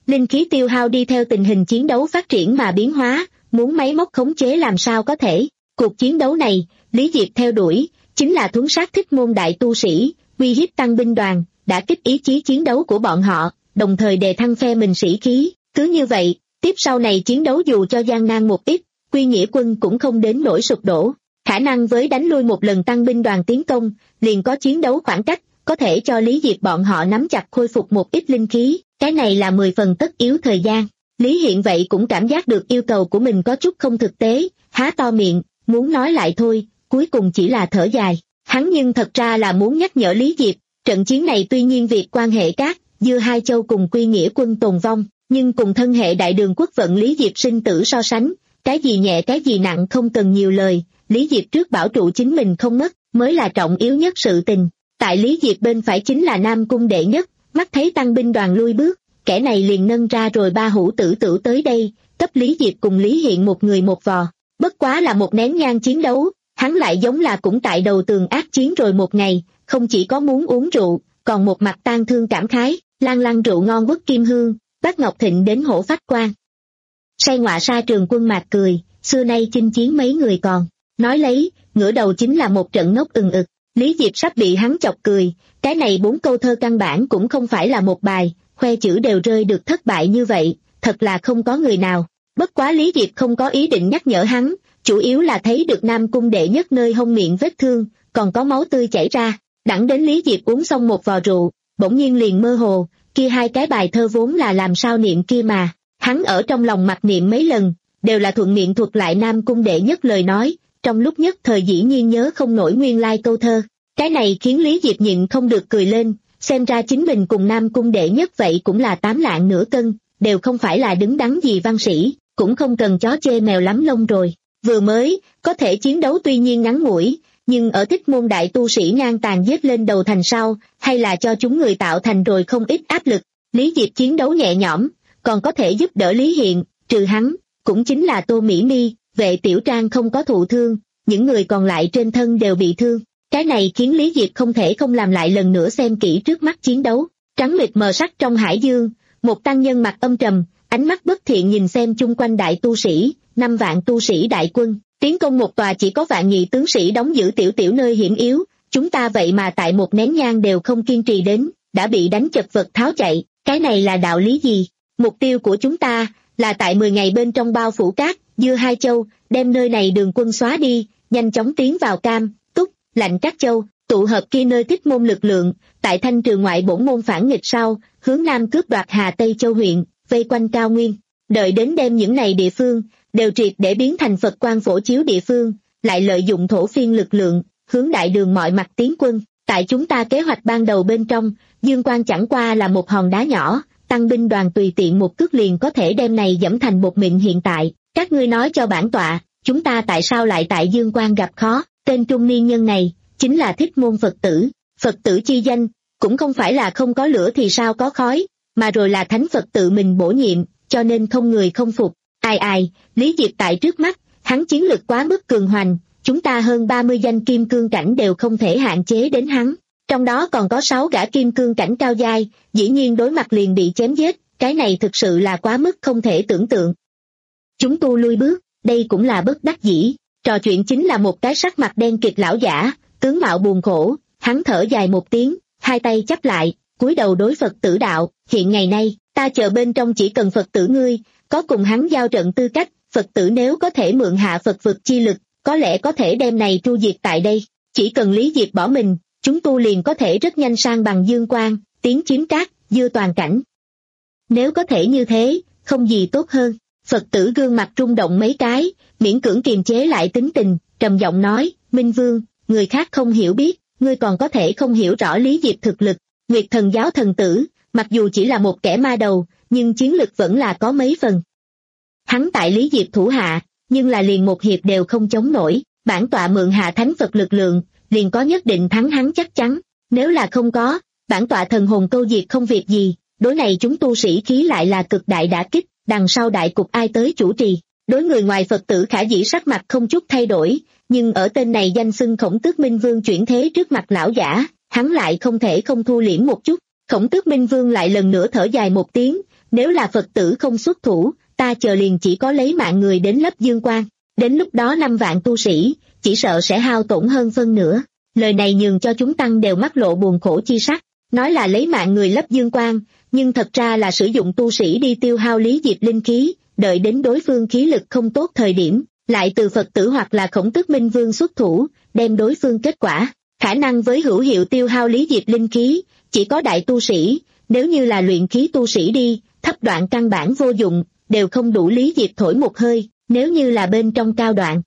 linh khí tiêu hao đi theo tình hình chiến đấu phát triển mà biến hóa, muốn máy móc khống chế làm sao có thể. Cuộc chiến đấu này, Lý Diệp theo đuổi, chính là thuấn sát Thích Môn đại tu sĩ, uy hiếp tăng binh đoàn, đã kích ý chí chiến đấu của bọn họ, đồng thời đề thăng phe mình sĩ khí. Cứ như vậy, tiếp sau này chiến đấu dù cho gian nan một ít, Quy Nghĩa quân cũng không đến nỗi sụp đổ. Khả năng với đánh lui một lần tăng binh đoàn tiến công, liền có chiến đấu khoảng cách, có thể cho Lý Diệp bọn họ nắm chặt khôi phục một ít linh khí, cái này là mười phần tất yếu thời gian. Lý Hiện vậy cũng cảm giác được yêu cầu của mình có chút không thực tế, há to miệng, muốn nói lại thôi, cuối cùng chỉ là thở dài. Hắn nhưng thật ra là muốn nhắc nhở Lý Diệp, trận chiến này tuy nhiên việc quan hệ các, Dưa Hai Châu cùng Quy Nghĩa quân tồn vong, nhưng cùng thân hệ đại đường quốc vận Lý Diệp sinh tử so sánh, cái gì nhẹ cái gì nặng không cần nhiều lời, Lý Diệp trước bảo trụ chính mình không mất, mới là trọng yếu nhất sự tình. Tại Lý Diệp bên phải chính là Nam Cung đệ nhất, mắt thấy tăng binh đoàn lui bước, kẻ này liền nâng ra rồi ba hữu tử tử tới đây, cấp Lý Diệp cùng Lý Hiện một người một vò. Bất quá là một nén nhang chiến đấu, hắn lại giống là cũng tại đầu tường ác chiến rồi một ngày, không chỉ có muốn uống rượu, còn một mặt tang thương cảm khái, lan lăng rượu ngon quốc kim hương, bác Ngọc Thịnh đến hổ phách quan. Say ngọa sa Trường Quân mạc cười, xưa nay chinh chiến mấy người còn, nói lấy, ngửa đầu chính là một trận ngốc ừng ực. Lý Diệp sắp bị hắn chọc cười, cái này bốn câu thơ căn bản cũng không phải là một bài, khoe chữ đều rơi được thất bại như vậy, thật là không có người nào. Bất quá Lý Diệp không có ý định nhắc nhở hắn, chủ yếu là thấy được Nam Cung đệ nhất nơi hông miệng vết thương, còn có máu tươi chảy ra. Đẳng đến Lý Diệp uống xong một vò rượu, bỗng nhiên liền mơ hồ, kia hai cái bài thơ vốn là làm sao niệm kia mà. Hắn ở trong lòng mặc niệm mấy lần, đều là thuận miệng thuật lại Nam Cung đệ nhất lời nói, trong lúc nhất thời dĩ nhiên nhớ không nổi nguyên lai câu thơ. Cái này khiến Lý Diệp nhịn không được cười lên, xem ra chính mình cùng Nam Cung đệ nhất vậy cũng là tám lạng nửa cân, đều không phải là đứng đắn gì văn sĩ, cũng không cần chó chê mèo lắm lông rồi. Vừa mới, có thể chiến đấu tuy nhiên ngắn ngủi, nhưng ở Thích Môn đại tu sĩ ngang tàn giết lên đầu thành sau, hay là cho chúng người tạo thành rồi không ít áp lực. Lý Diệp chiến đấu nhẹ nhõm, còn có thể giúp đỡ Lý Hiện, trừ hắn, cũng chính là Tô Mỹ Mi, Vệ Tiểu Trang không có thụ thương, những người còn lại trên thân đều bị thương. Cái này khiến Lý Diệp không thể không làm lại lần nữa xem kỹ trước mắt chiến đấu. Trắng mịt mờ sắc trong hải dương, một tăng nhân mặt âm trầm, ánh mắt bất thiện nhìn xem chung quanh đại tu sĩ, năm vạn tu sĩ đại quân, tiến công một tòa chỉ có vạn nhị tướng sĩ đóng giữ tiểu tiểu nơi hiểm yếu, chúng ta vậy mà tại một nén nhang đều không kiên trì đến, đã bị đánh chật vật tháo chạy, cái này là đạo lý gì? Mục tiêu của chúng ta là tại mười ngày bên trong bao phủ cát, Dưa Hai Châu, đem nơi này đường quân xóa đi, nhanh chóng tiến vào Cam, Túc, Lạnh các châu, tụ hợp kia nơi Thích Môn lực lượng, tại Thanh Trừ ngoại bổn môn phản nghịch sau, hướng nam cướp đoạt Hà Tây Châu huyện, vây quanh cao nguyên, đợi đến đem những này địa phương đều triệt để biến thành Phật quan phổ chiếu địa phương, lại lợi dụng thổ phiên lực lượng, hướng đại đường mọi mặt tiến quân. Tại chúng ta kế hoạch ban đầu bên trong, Dương Quan chẳng qua là một hòn đá nhỏ, tăng binh đoàn tùy tiện một cước liền có thể đem này dẫm thành bột mịn hiện tại. Các ngươi nói cho bản tọa, chúng ta tại sao lại tại Dương Quan gặp khó? Tên trung niên nhân này chính là Thích Môn Phật tử. Phật tử chi danh cũng không phải là không có lửa thì sao có khói, mà rồi là thánh Phật tự mình bổ nhiệm, cho nên không người không phục. Ai ai, Lý Diệp tại trước mắt, hắn chiến lực quá mức cường hoành, chúng ta hơn ba mươi danh kim cương cảnh đều không thể hạn chế đến hắn. Trong đó còn có sáu gã kim cương cảnh cao giai, dĩ nhiên đối mặt liền bị chém giết, cái này thực sự là quá mức không thể tưởng tượng. Chúng tu lui bước, đây cũng là bất đắc dĩ. Trò chuyện chính là một cái sắc mặt đen kịt lão giả, tướng mạo buồn khổ, hắn thở dài một tiếng, hai tay chắp lại, cúi đầu đối Phật tử đạo, hiện ngày nay, ta chờ bên trong chỉ cần Phật tử ngươi, có cùng hắn giao trận tư cách, Phật tử nếu có thể mượn hạ Phật vực chi lực, có lẽ có thể đem này tru diệt tại đây, chỉ cần Lý Diệp bỏ mình, chúng tu liền có thể rất nhanh sang bằng Dương Quan, tiến chiếm cát, Dưa toàn cảnh. Nếu có thể như thế, không gì tốt hơn. Phật tử gương mặt rung động mấy cái, miễn cưỡng kiềm chế lại tính tình, trầm giọng nói, Minh Vương, người khác không hiểu biết, ngươi còn có thể không hiểu rõ Lý Diệp thực lực. Nguyệt Thần giáo thần tử, mặc dù chỉ là một kẻ ma đầu, nhưng chiến lực vẫn là có mấy phần. Hắn tại Lý Diệp thủ hạ, nhưng là liền một hiệp đều không chống nổi, bản tọa mượn hạ thánh Phật lực lượng, liền có nhất định thắng hắn chắc chắn, nếu là không có, bản tọa thần hồn câu diệt không việc gì, đối này chúng tu sĩ khí lại là cực đại đả kích, đằng sau đại cục ai tới chủ trì. Đối người ngoài Phật tử Khả Dĩ sắc mặt không chút thay đổi, nhưng ở tên này danh xưng Khổng Tước Minh Vương chuyển thế trước mặt lão giả, hắn lại không thể không thu liễm một chút. Khổng Tước Minh Vương lại lần nữa thở dài một tiếng, nếu là Phật tử không xuất thủ, ta chờ liền chỉ có lấy mạng người đến lấp dương quang. Đến lúc đó năm vạn tu sĩ, chỉ sợ sẽ hao tổn hơn phân nửa. Lời này nhường cho chúng tăng đều mắc lộ buồn khổ chi sắc. Nói là lấy mạng người lấp dương quang, nhưng thật ra là sử dụng tu sĩ đi tiêu hao Lý Diệp linh khí, đợi đến đối phương khí lực không tốt thời điểm, lại từ Phật tử hoặc là Khổng Tước Minh Vương xuất thủ, đem đối phương kết quả. Khả năng với hữu hiệu tiêu hao Lý Diệp linh khí, chỉ có đại tu sĩ, nếu như là luyện khí tu sĩ đi, thấp đoạn căn bản vô dụng, đều không đủ Lý Diệp thổi một hơi, nếu như là bên trong cao đoạn.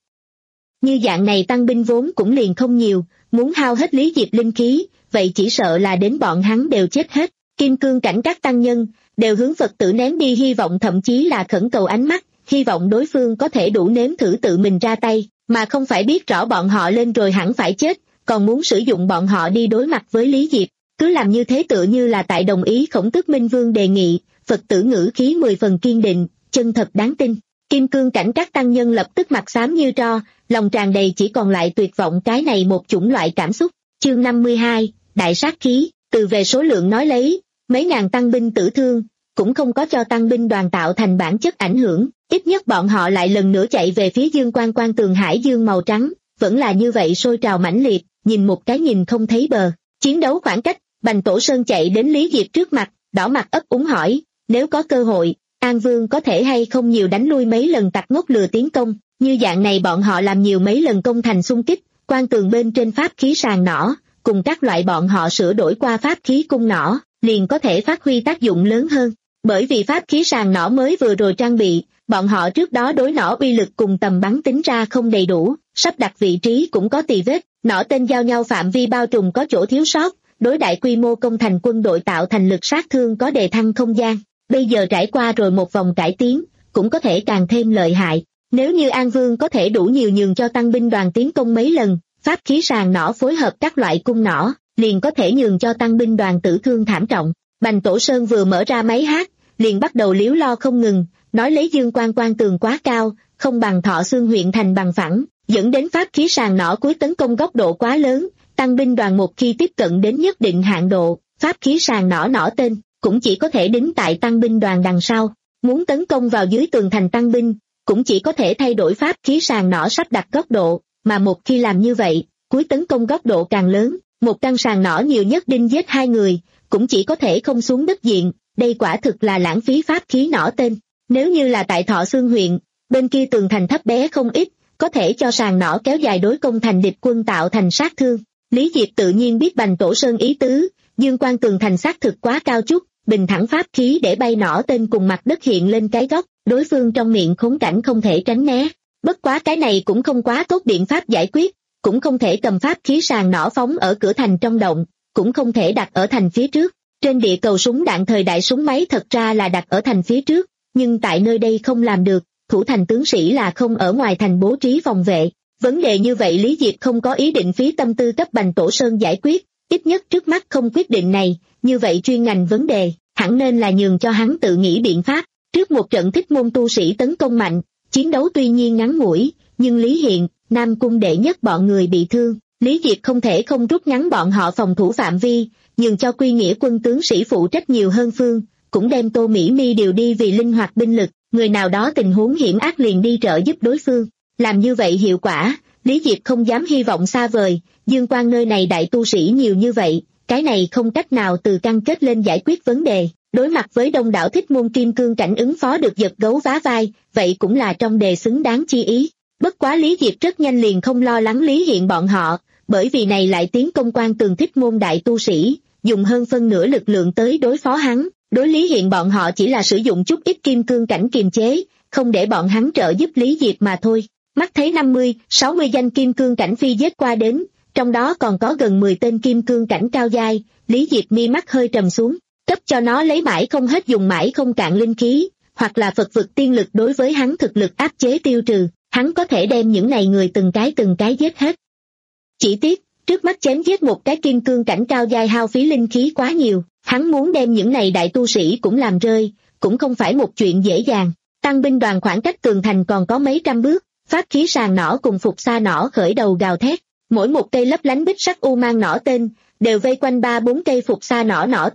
Như dạng này tăng binh vốn cũng liền không nhiều, muốn hao hết Lý Diệp linh khí, vậy chỉ sợ là đến bọn hắn đều chết hết. Kim cương cảnh các tăng nhân, đều hướng Phật tử ném đi hy vọng thậm chí là khẩn cầu ánh mắt, hy vọng đối phương có thể đủ nếm thử tự mình ra tay, mà không phải biết rõ bọn họ lên rồi hẳn phải chết, còn muốn sử dụng bọn họ đi đối mặt với Lý Diệp. Cứ làm như thế tựa như là tại đồng ý Khổng Tước Minh Vương đề nghị, Phật tử ngữ khí mười phần kiên định, chân thật đáng tin. Kim cương cảnh các tăng nhân lập tức mặt xám như tro, lòng tràn đầy chỉ còn lại tuyệt vọng cái này một chủng loại cảm xúc. Chương năm mươi hai, Đại sát khí, từ về số lượng nói lấy, mấy ngàn tăng binh tử thương, cũng không có cho tăng binh đoàn tạo thành bản chất ảnh hưởng, ít nhất bọn họ lại lần nữa chạy về phía dương quan quan tường hải dương màu trắng, vẫn là như vậy sôi trào mãnh liệt, nhìn một cái nhìn không thấy bờ. Chiến đấu khoảng cách, Bành Tổ Sơn chạy đến Lý Diệp trước mặt, đỏ mặt ấp úng hỏi, nếu có cơ hội, An Vương có thể hay không nhiều đánh lui mấy lần tặc ngốc lừa tiến công, như dạng này bọn họ làm nhiều mấy lần công thành xung kích, quan tường bên trên pháp khí sàng nỏ, cùng các loại bọn họ sửa đổi qua pháp khí cung nỏ, liền có thể phát huy tác dụng lớn hơn. Bởi vì pháp khí sàng nỏ mới vừa rồi trang bị, bọn họ trước đó đối nỏ uy lực cùng tầm bắn tính ra không đầy đủ, sắp đặt vị trí cũng có tì vết, nỏ tên giao nhau phạm vi bao trùm có chỗ thiếu sót, đối đại quy mô công thành quân đội tạo thành lực sát thương có đề thăng không gian. Bây giờ trải qua rồi một vòng cải tiến, cũng có thể càng thêm lợi hại. Nếu như An Vương có thể đủ nhiều nhường cho tăng binh đoàn tiến công mấy lần, pháp khí sàng nỏ phối hợp các loại cung nỏ, liền có thể nhường cho tăng binh đoàn tử thương thảm trọng. Bành Tổ Sơn vừa mở ra máy hát, liền bắt đầu líu lo không ngừng, nói lấy dương quan quan tường quá cao, không bằng Thọ Xương huyện thành bằng phẳng, dẫn đến pháp khí sàng nỏ cuối tấn công góc độ quá lớn, tăng binh đoàn một khi tiếp cận đến nhất định hạn độ, pháp khí sàng nỏ nỏ tên, cũng chỉ có thể đính tại tăng binh đoàn đằng sau. Muốn tấn công vào dưới tường thành tăng binh, cũng chỉ có thể thay đổi pháp khí sàng nỏ sắp đặt góc độ, mà một khi làm như vậy, cuối tấn công góc độ càng lớn, một căn sàng nỏ nhiều nhất đinh giết hai người, cũng chỉ có thể không xuống đất diện, đây quả thực là lãng phí pháp khí nỏ tên. Nếu như là tại Thọ Xương huyện, bên kia tường thành thấp bé không ít, có thể cho sàng nỏ kéo dài đối công thành địch quân tạo thành sát thương. Lý Diệp tự nhiên biết Bành Tổ Sơn ý tứ, dương quan tường thành xác thực quá cao chút, bình thẳng pháp khí để bay nỏ tên cùng mặt đất hiện lên cái góc, đối phương trong miệng khốn cảnh không thể tránh né. Bất quá cái này cũng không quá tốt biện pháp giải quyết, cũng không thể cầm pháp khí sàng nỏ phóng ở cửa thành trong động, cũng không thể đặt ở thành phía trước. Trên địa cầu súng đạn thời đại súng máy thật ra là đặt ở thành phía trước, nhưng tại nơi đây không làm được, thủ thành tướng sĩ là không ở ngoài thành bố trí phòng vệ. Vấn đề như vậy Lý Diệp không có ý định phí tâm tư cấp Bành Tổ Sơn giải quyết, ít nhất trước mắt không quyết định này, như vậy chuyên ngành vấn đề, hẳn nên là nhường cho hắn tự nghĩ biện pháp. Trước một trận Thích Môn tu sĩ tấn công mạnh, chiến đấu tuy nhiên ngắn ngủi, nhưng Lý Hiện, Nam Cung đệ nhất bọn người bị thương, Lý Diệp không thể không rút ngắn bọn họ phòng thủ phạm vi, nhường cho Quy Nghĩa quân tướng sĩ phụ trách nhiều hơn phương, cũng đem Tô Mỹ Mi điều đi vì linh hoạt binh lực, người nào đó tình huống hiểm ác liền đi trợ giúp đối phương. Làm như vậy hiệu quả, Lý Diệp không dám hy vọng xa vời, dương quan nơi này đại tu sĩ nhiều như vậy, cái này không cách nào từ căn kết lên giải quyết vấn đề. Đối mặt với đông đảo Thích Môn kim cương cảnh ứng phó được giật gấu vá vai, vậy cũng là trong đề xứng đáng chi ý. Bất quá Lý Diệp rất nhanh liền không lo lắng Lý Hiện bọn họ, bởi vì này lại tiến công quan tường Thích Môn đại tu sĩ, dùng hơn phân nửa lực lượng tới đối phó hắn. Đối Lý Hiện bọn họ chỉ là sử dụng chút ít kim cương cảnh kiềm chế, không để bọn hắn trợ giúp Lý Diệp mà thôi. Mắt thấy năm mươi, sáu mươi danh kim cương cảnh phi giết qua đến, trong đó còn có gần mười tên kim cương cảnh cao giai, Lý Diệp mi mắt hơi trầm xuống, cấp cho nó lấy mãi không hết dùng mãi không cạn linh khí, hoặc là Phật vực tiên lực đối với hắn thực lực áp chế tiêu trừ, hắn có thể đem những này người từng cái từng cái giết hết. Chỉ tiếc, trước mắt chém giết một cái kim cương cảnh cao giai hao phí linh khí quá nhiều, hắn muốn đem những này đại tu sĩ cũng làm rơi, cũng không phải một chuyện dễ dàng. Tăng binh đoàn khoảng cách tường thành còn có mấy trăm bước, pháp khí sàng nỏ cùng phục xa nỏ khởi đầu gào thét, mỗi một cây lấp lánh bích sắc u mang nỏ tên, đều vây quanh ba bốn cây phục xa nỏ nỏ tên,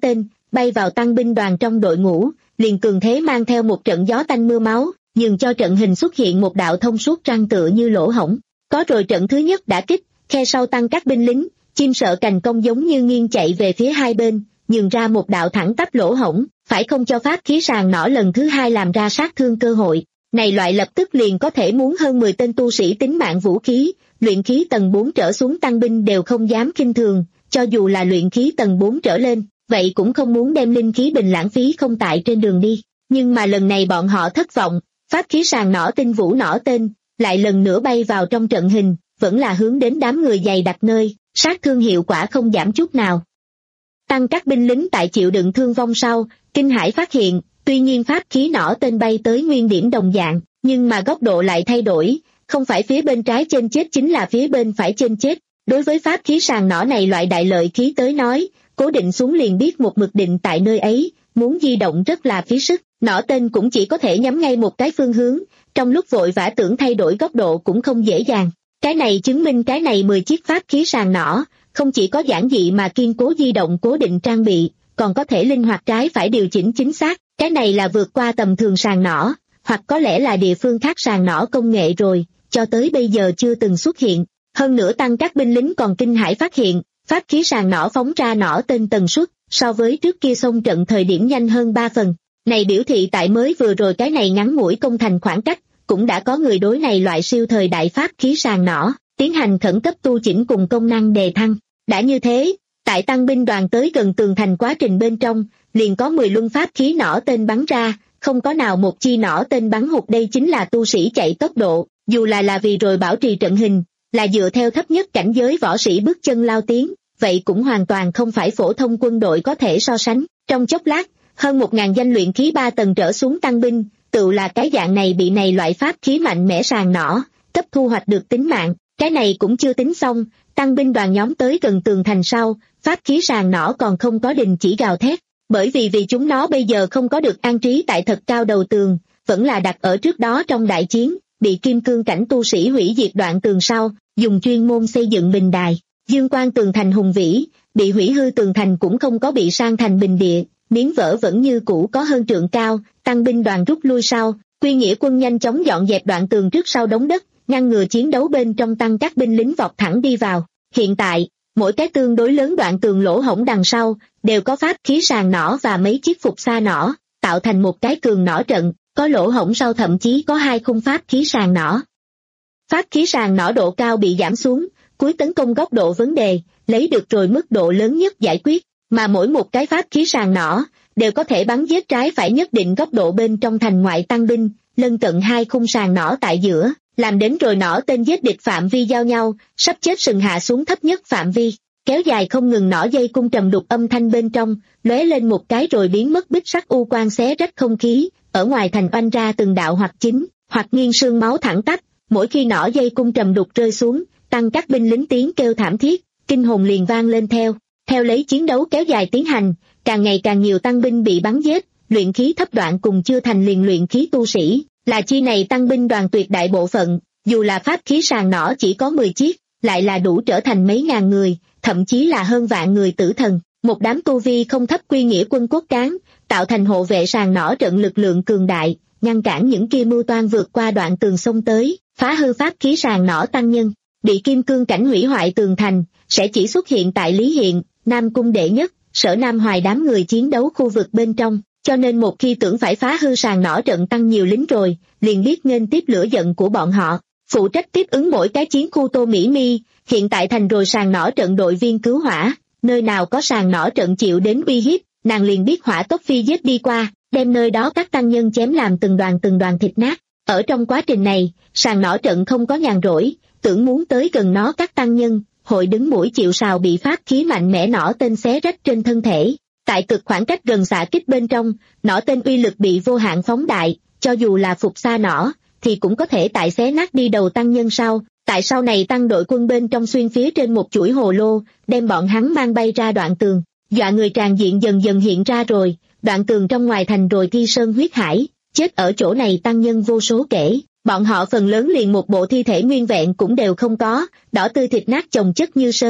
bay vào tăng binh đoàn trong đội ngũ, liền cường thế mang theo một trận gió tanh mưa máu, nhường cho trận hình xuất hiện một đạo thông suốt răng tựa như lỗ hổng. Có rồi trận thứ nhất đã kích, khe sau tăng các binh lính, chim sợ cành cong giống như nghiêng chạy về phía hai bên, nhường ra một đạo thẳng tắp lỗ hổng, phải không cho pháp khí sàng nỏ lần thứ hai làm ra sát thương cơ hội. Này loại lập tức liền có thể muốn hơn mười tên tu sĩ tính mạng vũ khí, luyện khí tầng bốn trở xuống tăng binh đều không dám khinh thường, cho dù là luyện khí tầng bốn trở lên, vậy cũng không muốn đem linh khí bình lãng phí không tại trên đường đi. Nhưng mà lần này bọn họ thất vọng, pháp khí sàng nỏ tinh vũ nỏ tên, lại lần nữa bay vào trong trận hình, vẫn là hướng đến đám người dày đặc nơi, sát thương hiệu quả không giảm chút nào. Tăng các binh lính tại chịu đựng thương vong sau, kinh hãi phát hiện, tuy nhiên pháp khí nỏ tên bay tới nguyên điểm đồng dạng, nhưng mà góc độ lại thay đổi, không phải phía bên trái trên chết chính là phía bên phải trên chết. Đối với pháp khí sàng nỏ này loại đại lợi khí tới nói, cố định xuống liền biết một mực định tại nơi ấy, muốn di động rất là phí sức, nỏ tên cũng chỉ có thể nhắm ngay một cái phương hướng, trong lúc vội vã tưởng thay đổi góc độ cũng không dễ dàng. Cái này chứng minh cái này mười chiếc pháp khí sàng nỏ, không chỉ có giản dị mà kiên cố di động cố định trang bị, còn có thể linh hoạt trái phải điều chỉnh chính xác, cái này là vượt qua tầm thường sàng nỏ, hoặc có lẽ là địa phương khác sàng nỏ công nghệ rồi, cho tới bây giờ chưa từng xuất hiện. Hơn nữa tăng các binh lính còn kinh hãi phát hiện, pháp khí sàng nỏ phóng ra nỏ tên tần suất, so với trước kia xông trận thời điểm nhanh hơn ba phần. Này biểu thị tại mới vừa rồi cái này ngắn ngủi công thành khoảng cách, cũng đã có người đối này loại siêu thời đại pháp khí sàng nỏ, tiến hành khẩn cấp tu chỉnh cùng công năng đề thăng. Đã như thế, tại tăng binh đoàn tới gần tường thành quá trình bên trong, liền có mười luân pháp khí nỏ tên bắn ra, không có nào một chi nỏ tên bắn hụt. Đây chính là tu sĩ chạy tốc độ, dù là là vì rồi bảo trì trận hình, là dựa theo thấp nhất cảnh giới võ sĩ bước chân lao tiến, vậy cũng hoàn toàn không phải phổ thông quân đội có thể so sánh. Trong chốc lát, hơn một ngàn danh luyện khí ba tầng trở xuống tăng binh, tự là cái dạng này bị này loại pháp khí mạnh mẽ sàng nỏ, cấp thu hoạch được tính mạng. Cái này cũng chưa tính xong, tăng binh đoàn nhóm tới gần tường thành sau, pháp khí sàng nỏ còn không có đình chỉ gào thét, bởi vì vì chúng nó bây giờ không có được an trí tại thật cao đầu tường, vẫn là đặt ở trước đó trong đại chiến, bị kim cương cảnh tu sĩ hủy diệt đoạn tường sau, dùng chuyên môn xây dựng bình đài. Dương quang tường thành hùng vĩ, bị hủy hư tường thành cũng không có bị sang thành bình địa, miếng vỡ vẫn như cũ có hơn trượng cao. Tăng binh đoàn rút lui sau, Quy Nghĩa quân nhanh chóng dọn dẹp đoạn tường trước sau đống đất, ngăn ngừa chiến đấu bên trong tăng các binh lính vọt thẳng đi vào. Hiện tại, mỗi cái tương đối lớn đoạn tường lỗ hổng đằng sau, đều có pháp khí sàng nỏ và mấy chiếc phục xa nỏ, tạo thành một cái cường nỏ trận, có lỗ hổng sau thậm chí có hai khung pháp khí sàng nỏ. Pháp khí sàng nỏ độ cao bị giảm xuống, cuối tấn công góc độ vấn đề, lấy được rồi mức độ lớn nhất giải quyết, mà mỗi một cái pháp khí sàng nỏ, đều có thể bắn giết trái phải nhất định góc độ bên trong thành ngoại tăng binh, lân cận hai khung sàng nỏ tại giữa, làm đến rồi nỏ tên giết địch phạm vi giao nhau, sắp chết sừng hạ xuống thấp nhất phạm vi, kéo dài không ngừng nỏ dây cung trầm đục âm thanh bên trong, lóe lên một cái rồi biến mất bích sắc u quang xé rách không khí, ở ngoài thành oanh ra từng đạo hoặc chính, hoặc nghiêng sương máu thẳng tắp, mỗi khi nỏ dây cung trầm đục rơi xuống, tăng các binh lính tiếng kêu thảm thiết, kinh hồn liền vang lên theo, theo lấy chiến đấu kéo dài tiến hành, càng ngày càng nhiều tăng binh bị bắn giết, luyện khí thấp đoạn cùng chưa thành liền luyện khí tu sĩ, là chi này tăng binh đoàn tuyệt đại bộ phận, dù là pháp khí sàng nỏ chỉ có mười chiếc, lại là đủ trở thành mấy ngàn người, thậm chí là hơn vạn người tử thần, một đám tu vi không thấp Quy Nghĩa quân cốt cán, tạo thành hộ vệ sàng nỏ trận lực lượng cường đại, ngăn cản những kia mưu toan vượt qua đoạn tường sông tới, phá hư pháp khí sàng nỏ tăng nhân, bị kim cương cảnh hủy hoại tường thành, sẽ chỉ xuất hiện tại Lý Hiện, Nam Cung đệ nhất, Sở Nam Hoài đám người chiến đấu khu vực bên trong, cho nên một khi tưởng phải phá hư sàng nỏ trận tăng nhiều lính rồi, liền biết nghênh tiếp lửa giận của bọn họ. Phụ trách tiếp ứng mỗi cái chiến khu Tô Mỹ Mi, hiện tại thành rồi sàng nỏ trận đội viên cứu hỏa, nơi nào có sàng nỏ trận chịu đến uy hiếp, nàng liền biết hỏa tốc phi giết đi qua, đem nơi đó các tăng nhân chém làm từng đoàn từng đoàn thịt nát. Ở trong quá trình này, sàng nỏ trận không có nhàn rỗi, tưởng muốn tới gần nó các tăng nhân, hội đứng mũi chịu sào bị pháp khí mạnh mẽ nỏ tên xé rách trên thân thể. Tại cực khoảng cách gần xạ kích bên trong, nỏ tên uy lực bị vô hạn phóng đại, cho dù là phục xa nỏ, thì cũng có thể tại xé nát đi đầu tăng nhân sau. Tại sau này tăng đội quân bên trong xuyên phía trên một chuỗi hồ lô, đem bọn hắn mang bay ra đoạn tường, dọa người tràn diện dần dần hiện ra rồi, đoạn tường trong ngoài thành rồi thi sơn huyết hải, chết ở chỗ này tăng nhân vô số kể, bọn họ phần lớn liền một bộ thi thể nguyên vẹn cũng đều không có, đỏ tươi thịt nát chồng chất như sơn.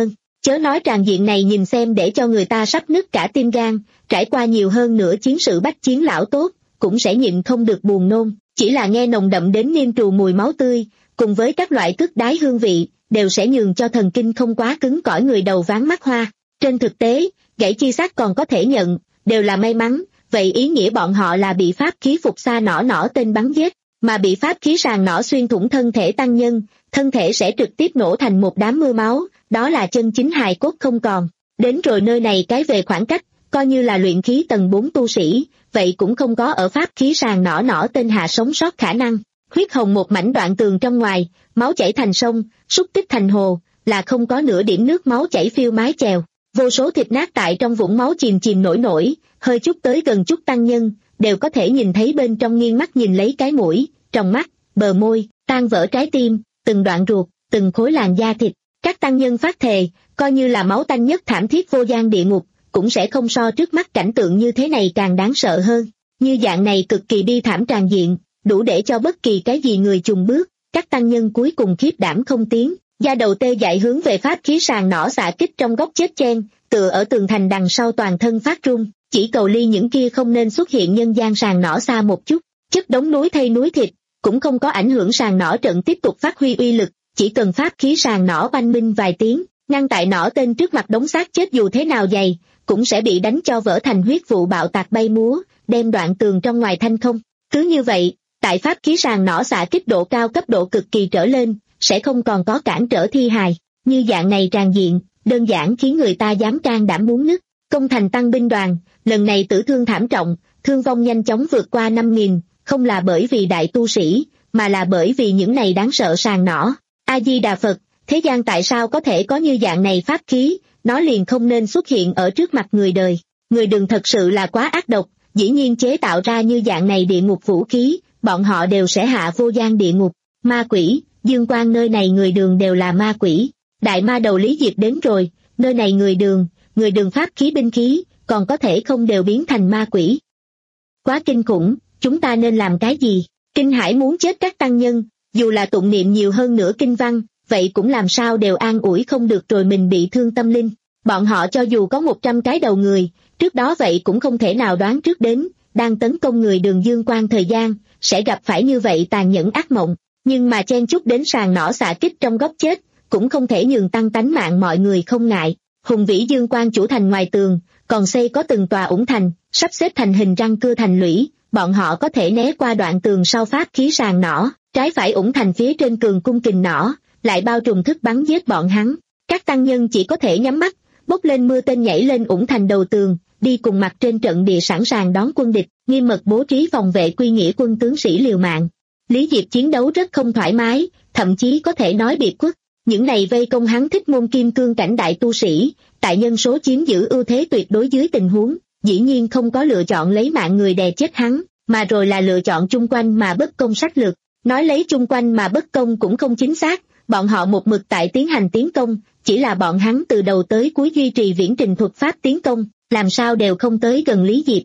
Chớ nói tràng diện này nhìn xem để cho người ta sắp nứt cả tim gan, trải qua nhiều hơn nữa chiến sự bách chiến lão tốt, cũng sẽ nhịn không được buồn nôn, chỉ là nghe nồng đậm đến niêm trù mùi máu tươi, cùng với các loại cước đái hương vị, đều sẽ nhường cho thần kinh không quá cứng cỏi người đầu váng mắt hoa. Trên thực tế, gãy chi xác còn có thể nhận, đều là may mắn, vậy ý nghĩa bọn họ là bị pháp khí phục xa nỏ nỏ tên bắn giết, mà bị pháp khí sàng nỏ xuyên thủng thân thể tăng nhân, thân thể sẽ trực tiếp nổ thành một đám mưa máu, đó là chân chính hài cốt không còn. Đến rồi nơi này cái về khoảng cách, coi như là luyện khí tầng bốn tu sĩ, vậy cũng không có ở pháp khí sàng nỏ nỏ tên hạ sống sót khả năng. Huyết hồng một mảnh đoạn tường trong ngoài, máu chảy thành sông, xúc tích thành hồ, là không có nửa điểm nước máu chảy phiêu mái chèo. Vô số thịt nát tại trong vũng máu chìm chìm nổi nổi, hơi chút tới gần chút tăng nhân, đều có thể nhìn thấy bên trong nghiêng mắt nhìn lấy cái mũi, trong mắt, bờ môi, tan vỡ trái tim, từng đoạn ruột, từng khối làn da thịt. Các tăng nhân phát thề, coi như là máu tanh nhất thảm thiết vô gian địa ngục, cũng sẽ không so trước mắt cảnh tượng như thế này càng đáng sợ hơn. Như dạng này cực kỳ bi thảm tràn diện, đủ để cho bất kỳ cái gì người chùng bước. Các tăng nhân cuối cùng khiếp đảm không tiếng, da đầu tê dại hướng về pháp khí sàng nỏ xạ kích trong góc chết chen, tựa ở tường thành đằng sau toàn thân phát run, chỉ cầu ly những kia không nên xuất hiện nhân gian sàng nỏ xa một chút. Chất đống núi thay núi thịt, cũng không có ảnh hưởng sàng nỏ trận tiếp tục phát huy uy lực, chỉ cần pháp khí sàng nỏ oanh minh vài tiếng, ngăn tại nỏ tên trước mặt đống xác chết dù thế nào dày, cũng sẽ bị đánh cho vỡ thành huyết vụ bạo tạc bay múa, đem đoạn tường trong ngoài thanh không. Cứ như vậy, tại pháp khí sàng nỏ xạ kích độ cao cấp độ cực kỳ trở lên, sẽ không còn có cản trở thi hài. Như dạng này tràn diện, đơn giản khiến người ta dám can đảm muốn nứt. Công thành tăng binh đoàn, lần này tử thương thảm trọng, thương vong nhanh chóng vượt qua năm nghìn, không là bởi vì đại tu sĩ, mà là bởi vì những này đáng sợ sàng nỏ. A-di-đà Phật, thế gian tại sao có thể có như dạng này pháp khí, nó liền không nên xuất hiện ở trước mặt người đời. Người đừng thật sự là quá ác độc, dĩ nhiên chế tạo ra như dạng này địa ngục vũ khí, bọn họ đều sẽ hạ vô gian địa ngục. Ma quỷ, Dương Quang nơi này người đường đều là ma quỷ. Đại ma đầu Lý Diệp đến rồi, nơi này người đường, người đường pháp khí binh khí, còn có thể không đều biến thành ma quỷ. Quá kinh khủng, chúng ta nên làm cái gì? Kinh hải muốn chết các tăng nhân, dù là tụng niệm nhiều hơn nữa kinh văn, vậy cũng làm sao đều an ủi không được rồi mình bị thương tâm linh. Bọn họ cho dù có một trăm cái đầu người, trước đó vậy cũng không thể nào đoán trước đến, đang tấn công người đường Dương Quang thời gian, sẽ gặp phải như vậy tàn nhẫn ác mộng. Nhưng mà chen chút đến sàng nỏ xạ kích trong góc chết, cũng không thể nhường tăng tánh mạng mọi người không ngại. Hùng vĩ Dương Quang chủ thành ngoài tường, còn xây có từng tòa ủng thành, sắp xếp thành hình răng cưa thành lũy, bọn họ có thể né qua đoạn tường sau pháp khí sàng nỏ, trái phải ủng thành phía trên cường cung kình nỏ, lại bao trùm thức bắn giết bọn hắn. Các tăng nhân chỉ có thể nhắm mắt, bốc lên mưa tên nhảy lên ủng thành đầu tường, đi cùng mặt trên trận địa sẵn sàng đón quân địch, nghiêm mật bố trí phòng vệ quy nghĩa quân tướng sĩ liều mạng. Lý Diệp chiến đấu rất không thoải mái, thậm chí có thể nói biệt khuất. Những này vây công hắn thích môn kim cương cảnh đại tu sĩ, tại nhân số chiếm giữ ưu thế tuyệt đối dưới tình huống, dĩ nhiên không có lựa chọn lấy mạng người đè chết hắn, mà rồi là lựa chọn chung quanh mà bất công sách lược. Nói lấy chung quanh mà bất công cũng không chính xác, bọn họ một mực tại tiến hành tiến công, chỉ là bọn hắn từ đầu tới cuối duy trì viễn trình thuật pháp tiến công, làm sao đều không tới gần Lý Diệp.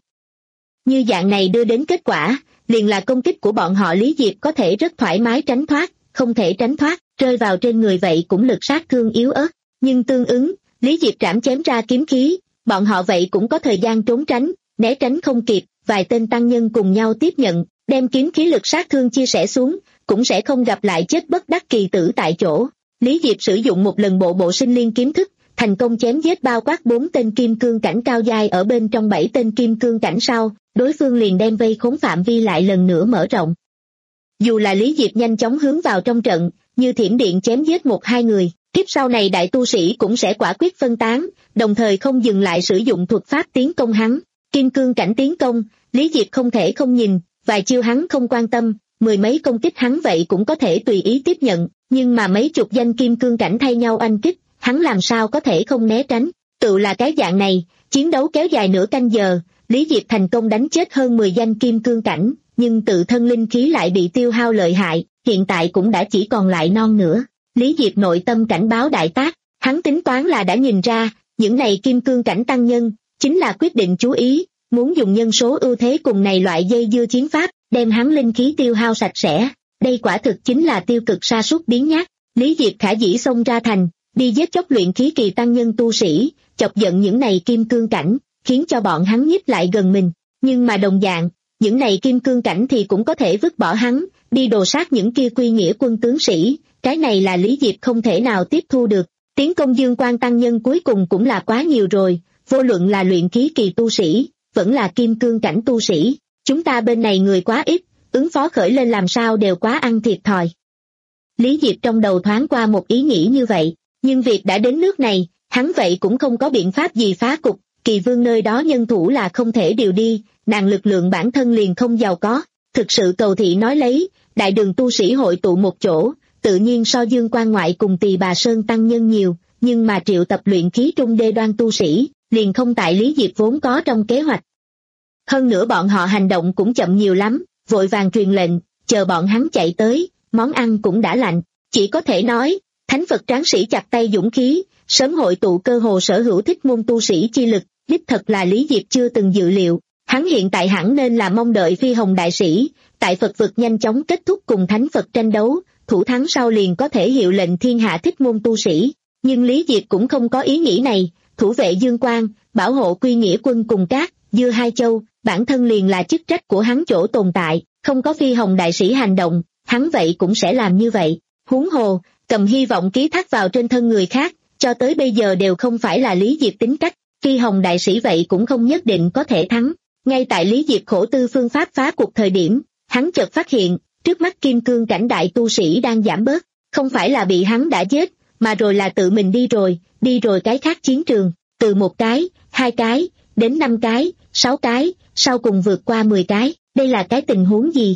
Như dạng này đưa đến kết quả, liền là công kích của bọn họ Lý Diệp có thể rất thoải mái tránh thoát, không thể tránh thoát, rơi vào trên người vậy cũng lực sát thương yếu ớt. Nhưng tương ứng, Lý Diệp trảm chém ra kiếm khí, bọn họ vậy cũng có thời gian trốn tránh, né tránh không kịp, vài tên tăng nhân cùng nhau tiếp nhận, đem kiếm khí lực sát thương chia sẻ xuống, cũng sẽ không gặp lại chết bất đắc kỳ tử tại chỗ. Lý Diệp sử dụng một lần bộ bộ sinh liên kiếm thức, thành công chém giết bao quát bốn tên kim cương cảnh cao giai ở bên trong bảy tên kim cương cảnh sau, đối phương liền đem vây khốn phạm vi lại lần nữa mở rộng. Dù là Lý Diệp nhanh chóng hướng vào trong trận, như thiểm điện chém giết một hai người, tiếp sau này đại tu sĩ cũng sẽ quả quyết phân tán, đồng thời không dừng lại sử dụng thuật pháp tiến công hắn. Kim cương cảnh tiến công, Lý Diệp không thể không nhìn, vài chiêu hắn không quan tâm, mười mấy công kích hắn vậy cũng có thể tùy ý tiếp nhận, nhưng mà mấy chục danh kim cương cảnh thay nhau oanh kích, hắn làm sao có thể không né tránh. Tự là cái dạng này, chiến đấu kéo dài nửa canh giờ, Lý Diệp thành công đánh chết hơn mười danh kim cương cảnh, nhưng tự thân linh khí lại bị tiêu hao lợi hại, hiện tại cũng đã chỉ còn lại non nữa. Lý Diệp nội tâm cảnh báo đại tác, hắn tính toán là đã nhìn ra, những này kim cương cảnh tăng nhân, chính là quyết định chú ý, muốn dùng nhân số ưu thế cùng này loại dây dưa chiến pháp, đem hắn linh khí tiêu hao sạch sẽ. Đây quả thực chính là tiêu cực sa sút biến nhát. Lý Diệp khả dĩ xông ra thành, đi giết chóc luyện khí kỳ tăng nhân tu sĩ, chọc giận những này kim cương cảnh, khiến cho bọn hắn nhích lại gần mình. Nhưng mà đồng dạng, những này kim cương cảnh thì cũng có thể vứt bỏ hắn, đi đồ sát những kia quy nghĩa quân tướng sĩ, cái này là Lý Diệp không thể nào tiếp thu được. Tiến công Dương Quan tăng nhân cuối cùng cũng là quá nhiều rồi, vô luận là luyện khí kỳ tu sĩ, vẫn là kim cương cảnh tu sĩ, chúng ta bên này người quá ít, ứng phó khởi lên làm sao đều quá ăn thiệt thòi. Lý Diệp trong đầu thoáng qua một ý nghĩ như vậy, nhưng việc đã đến nước này, hắn vậy cũng không có biện pháp gì phá cục, Kỳ Vương nơi đó nhân thủ là không thể điều đi, nàng lực lượng bản thân liền không giàu có, thực sự cầu thị nói lấy, đại đường tu sĩ hội tụ một chỗ, tự nhiên so Dương Quan ngoại cùng Tỳ Bà Sơn tăng nhân nhiều, nhưng mà triệu tập luyện khí trung đê đoan tu sĩ, liền không tại Lý Diệp vốn có trong kế hoạch. Hơn nữa bọn họ hành động cũng chậm nhiều lắm, vội vàng truyền lệnh, chờ bọn hắn chạy tới, món ăn cũng đã lạnh, chỉ có thể nói, thánh Phật tráng sĩ chặt tay dũng khí, sớm hội tụ cơ hồ sở hữu thích môn tu sĩ chi lực, đích thật là Lý Diệp chưa từng dự liệu, hắn hiện tại hẳn nên là mong đợi phi hồng đại sĩ, tại Phật vực nhanh chóng kết thúc cùng thánh Phật tranh đấu, thủ thắng sau liền có thể hiệu lệnh thiên hạ thích môn tu sĩ, nhưng Lý Diệp cũng không có ý nghĩ này, thủ vệ Dương Quan, bảo hộ quy nghĩa quân cùng các, Dưa Hai Châu, bản thân liền là chức trách của hắn chỗ tồn tại, không có phi hồng đại sĩ hành động, hắn vậy cũng sẽ làm như vậy, huống hồ, cầm hy vọng ký thác vào trên thân người khác, cho tới bây giờ đều không phải là Lý Diệp tính cách, phi hồng đại sĩ vậy cũng không nhất định có thể thắng. Ngay tại Lý Diệp khổ tư phương pháp phá cuộc thời điểm, hắn chợt phát hiện, trước mắt kim cương cảnh đại tu sĩ đang giảm bớt, không phải là bị hắn đã giết, mà rồi là tự mình đi rồi, đi rồi cái khác chiến trường, từ một cái, hai cái, đến năm cái, sáu cái, sau cùng vượt qua mười cái, đây là cái tình huống gì?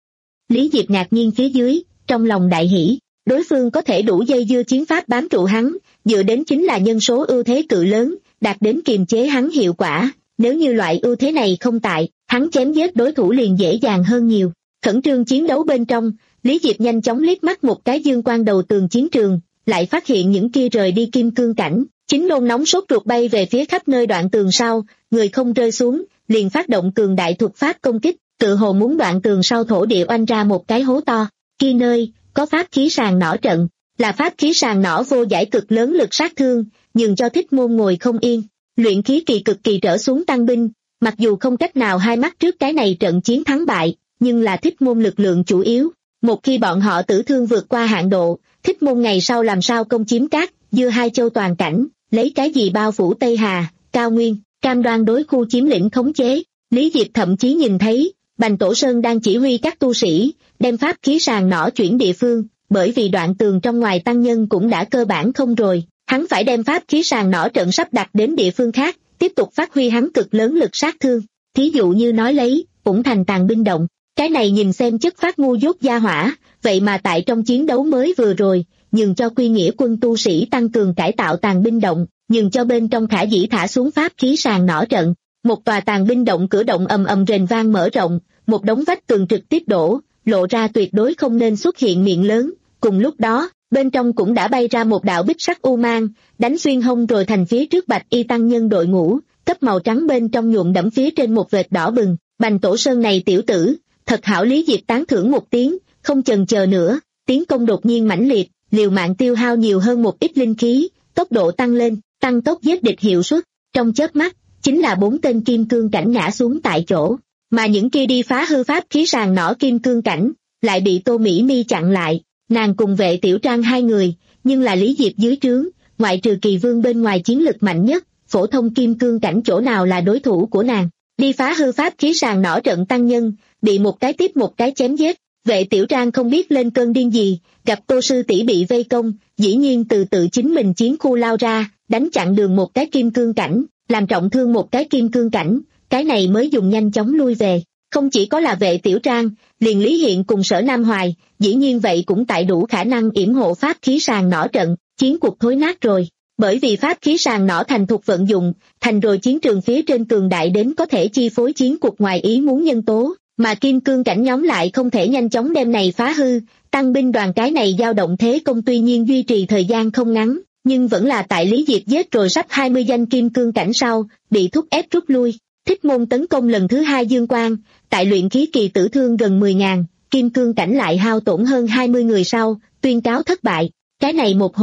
Lý Diệp ngạc nhiên phía dưới, trong lòng đại hỉ, đối phương có thể đủ dây dưa chiến pháp bám trụ hắn, dựa đến chính là nhân số ưu thế cự lớn, đạt đến kiềm chế hắn hiệu quả, nếu như loại ưu thế này không tại, hắn chém giết đối thủ liền dễ dàng hơn nhiều. Khẩn trương chiến đấu bên trong, Lý Diệp nhanh chóng liếc mắt một cái Dương Quan đầu tường chiến trường, lại phát hiện những kia rời đi kim cương cảnh, chính nôn nóng sốt ruột bay về phía khắp nơi đoạn tường sau, người không rơi xuống, liền phát động cường đại thuật pháp công kích, tự hồ muốn đoạn tường sau thổ địa oanh ra một cái hố to. Kia nơi, có pháp khí sàng nỏ trận, là pháp khí sàng nỏ vô giải cực lớn lực sát thương, nhường cho thích môn ngồi không yên. Luyện khí kỳ cực kỳ trở xuống tăng binh, mặc dù không cách nào hai mắt trước cái này trận chiến thắng bại, nhưng là thích môn lực lượng chủ yếu. Một khi bọn họ tử thương vượt qua hạn độ, thích môn ngày sau làm sao công chiếm các, Dưa Hai Châu toàn cảnh, lấy cái gì bao phủ Tây Hà, Cao Nguyên, cam đoan đối khu chiếm lĩnh khống chế. Lý Diệp thậm chí nhìn thấy, Bành Tổ Sơn đang chỉ huy các tu sĩ, đem pháp khí sàng nỏ chuyển địa phương, bởi vì đoạn tường trong ngoài tăng nhân cũng đã cơ bản không rồi, hắn phải đem pháp khí sàng nỏ trận sắp đặt đến địa phương khác, tiếp tục phát huy hắn cực lớn lực sát thương. Thí dụ như nói lấy, cũng thành tàn binh động, cái này nhìn xem chất phát ngu dốt gia hỏa, vậy mà tại trong chiến đấu mới vừa rồi, nhường cho quy nghĩa quân tu sĩ tăng cường cải tạo tàn binh động, nhường cho bên trong khả dĩ thả xuống pháp khí sàng nỏ trận. Một tòa tàn binh động cửa động ầm ầm rền vang mở rộng, một đống vách tường trực tiếp đổ, lộ ra tuyệt đối không nên xuất hiện miệng lớn. Cùng lúc đó, bên trong cũng đã bay ra một đạo bích sắc u mang, đánh xuyên hông rồi thành phía trước bạch y tăng nhân đội ngũ, cấp màu trắng bên trong nhuộm đẫm phía trên một vệt đỏ bừng. Bành Tổ Sơn này tiểu tử, thật hảo. Lý Diệp tán thưởng một tiếng, không chần chờ nữa, tiến công đột nhiên mãnh liệt, liều mạng tiêu hao nhiều hơn một ít linh khí, tốc độ tăng lên, tăng tốc giết địch hiệu suất. Trong chớp mắt, chính là bốn tên kim cương cảnh ngã xuống tại chỗ, mà những kia đi phá hư pháp khí sàng nỏ kim cương cảnh, lại bị Tô Mỹ Mi chặn lại. Nàng cùng Vệ Tiểu Trang hai người, nhưng là Lý Diệp dưới trướng, ngoại trừ Kỳ Vương bên ngoài chiến lực mạnh nhất, phổ thông kim cương cảnh chỗ nào là đối thủ của nàng. Đi phá hư pháp khí sàng nỏ trận tăng nhân, bị một cái tiếp một cái chém giết. Vệ Tiểu Trang không biết lên cơn điên gì, gặp Tô sư tỷ bị vây công, dĩ nhiên từ tự chính mình chiến khu lao ra, đánh chặn đường một cái kim cương cảnh, làm trọng thương một cái kim cương cảnh, cái này mới dùng nhanh chóng lui về. Không chỉ có là Vệ Tiểu Trang, liền Lý Hiện cùng Sở Nam Hoài, dĩ nhiên vậy cũng tại đủ khả năng yểm hộ pháp khí sàng nỏ trận, chiến cuộc thối nát rồi. Bởi vì pháp khí sàng nỏ thành thục vận dụng, thành rồi chiến trường phía trên cường đại đến có thể chi phối chiến cuộc ngoài ý muốn nhân tố, mà kim cương cảnh nhóm lại không thể nhanh chóng đem này phá hư. Tăng binh đoàn cái này dao động thế công tuy nhiên duy trì thời gian không ngắn, nhưng vẫn là tại Lý Diệp giết rồi sắp hai mươi danh kim cương cảnh sau, bị thúc ép rút lui. Thích môn tấn công lần thứ hai Dương Quan, tại luyện khí kỳ tử thương gần mười ngàn, kim cương cảnh lại hao tổn hơn hai mươi người sau, tuyên cáo thất bại. Cái này một hồi,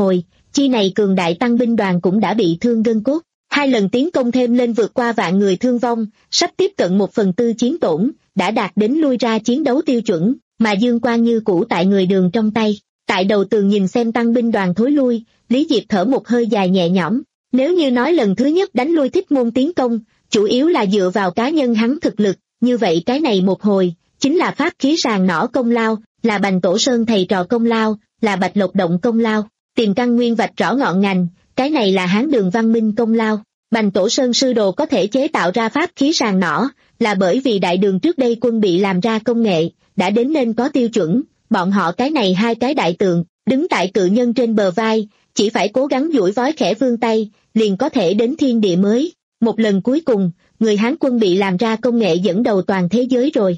chi này cường đại tăng binh đoàn cũng đã bị thương gân cốt. Hai lần tiến công thêm lên vượt qua vạn người thương vong, sắp tiếp cận một phần tư chiến tổn, đã đạt đến lui ra chiến đấu tiêu chuẩn, mà dương quang như cũ tại người Đường trong tay. Tại đầu tường nhìn xem tăng binh đoàn thối lui, Lý Diệp thở một hơi dài nhẹ nhõm. Nếu như nói lần thứ nhất đánh lui Thích Môn tiến công, chủ yếu là dựa vào cá nhân hắn thực lực, như vậy cái này một hồi, chính là pháp khí sàng nỏ công lao, là Bành Tổ Sơn thầy trò công lao, là Bạch Lộc Động công lao, tìm căn nguyên vạch rõ ngọn ngành, cái này là Hán Đường văn minh công lao. Bành Tổ Sơn sư đồ có thể chế tạo ra pháp khí sàng nỏ, là bởi vì Đại Đường trước đây quân bị làm ra công nghệ, đã đến nên có tiêu chuẩn, bọn họ cái này hai cái đại tượng, đứng tại cự nhân trên bờ vai, chỉ phải cố gắng duỗi vói khẽ vươn tay, liền có thể đến thiên địa mới. Một lần cuối cùng, người Hán quân bị làm ra công nghệ dẫn đầu toàn thế giới rồi.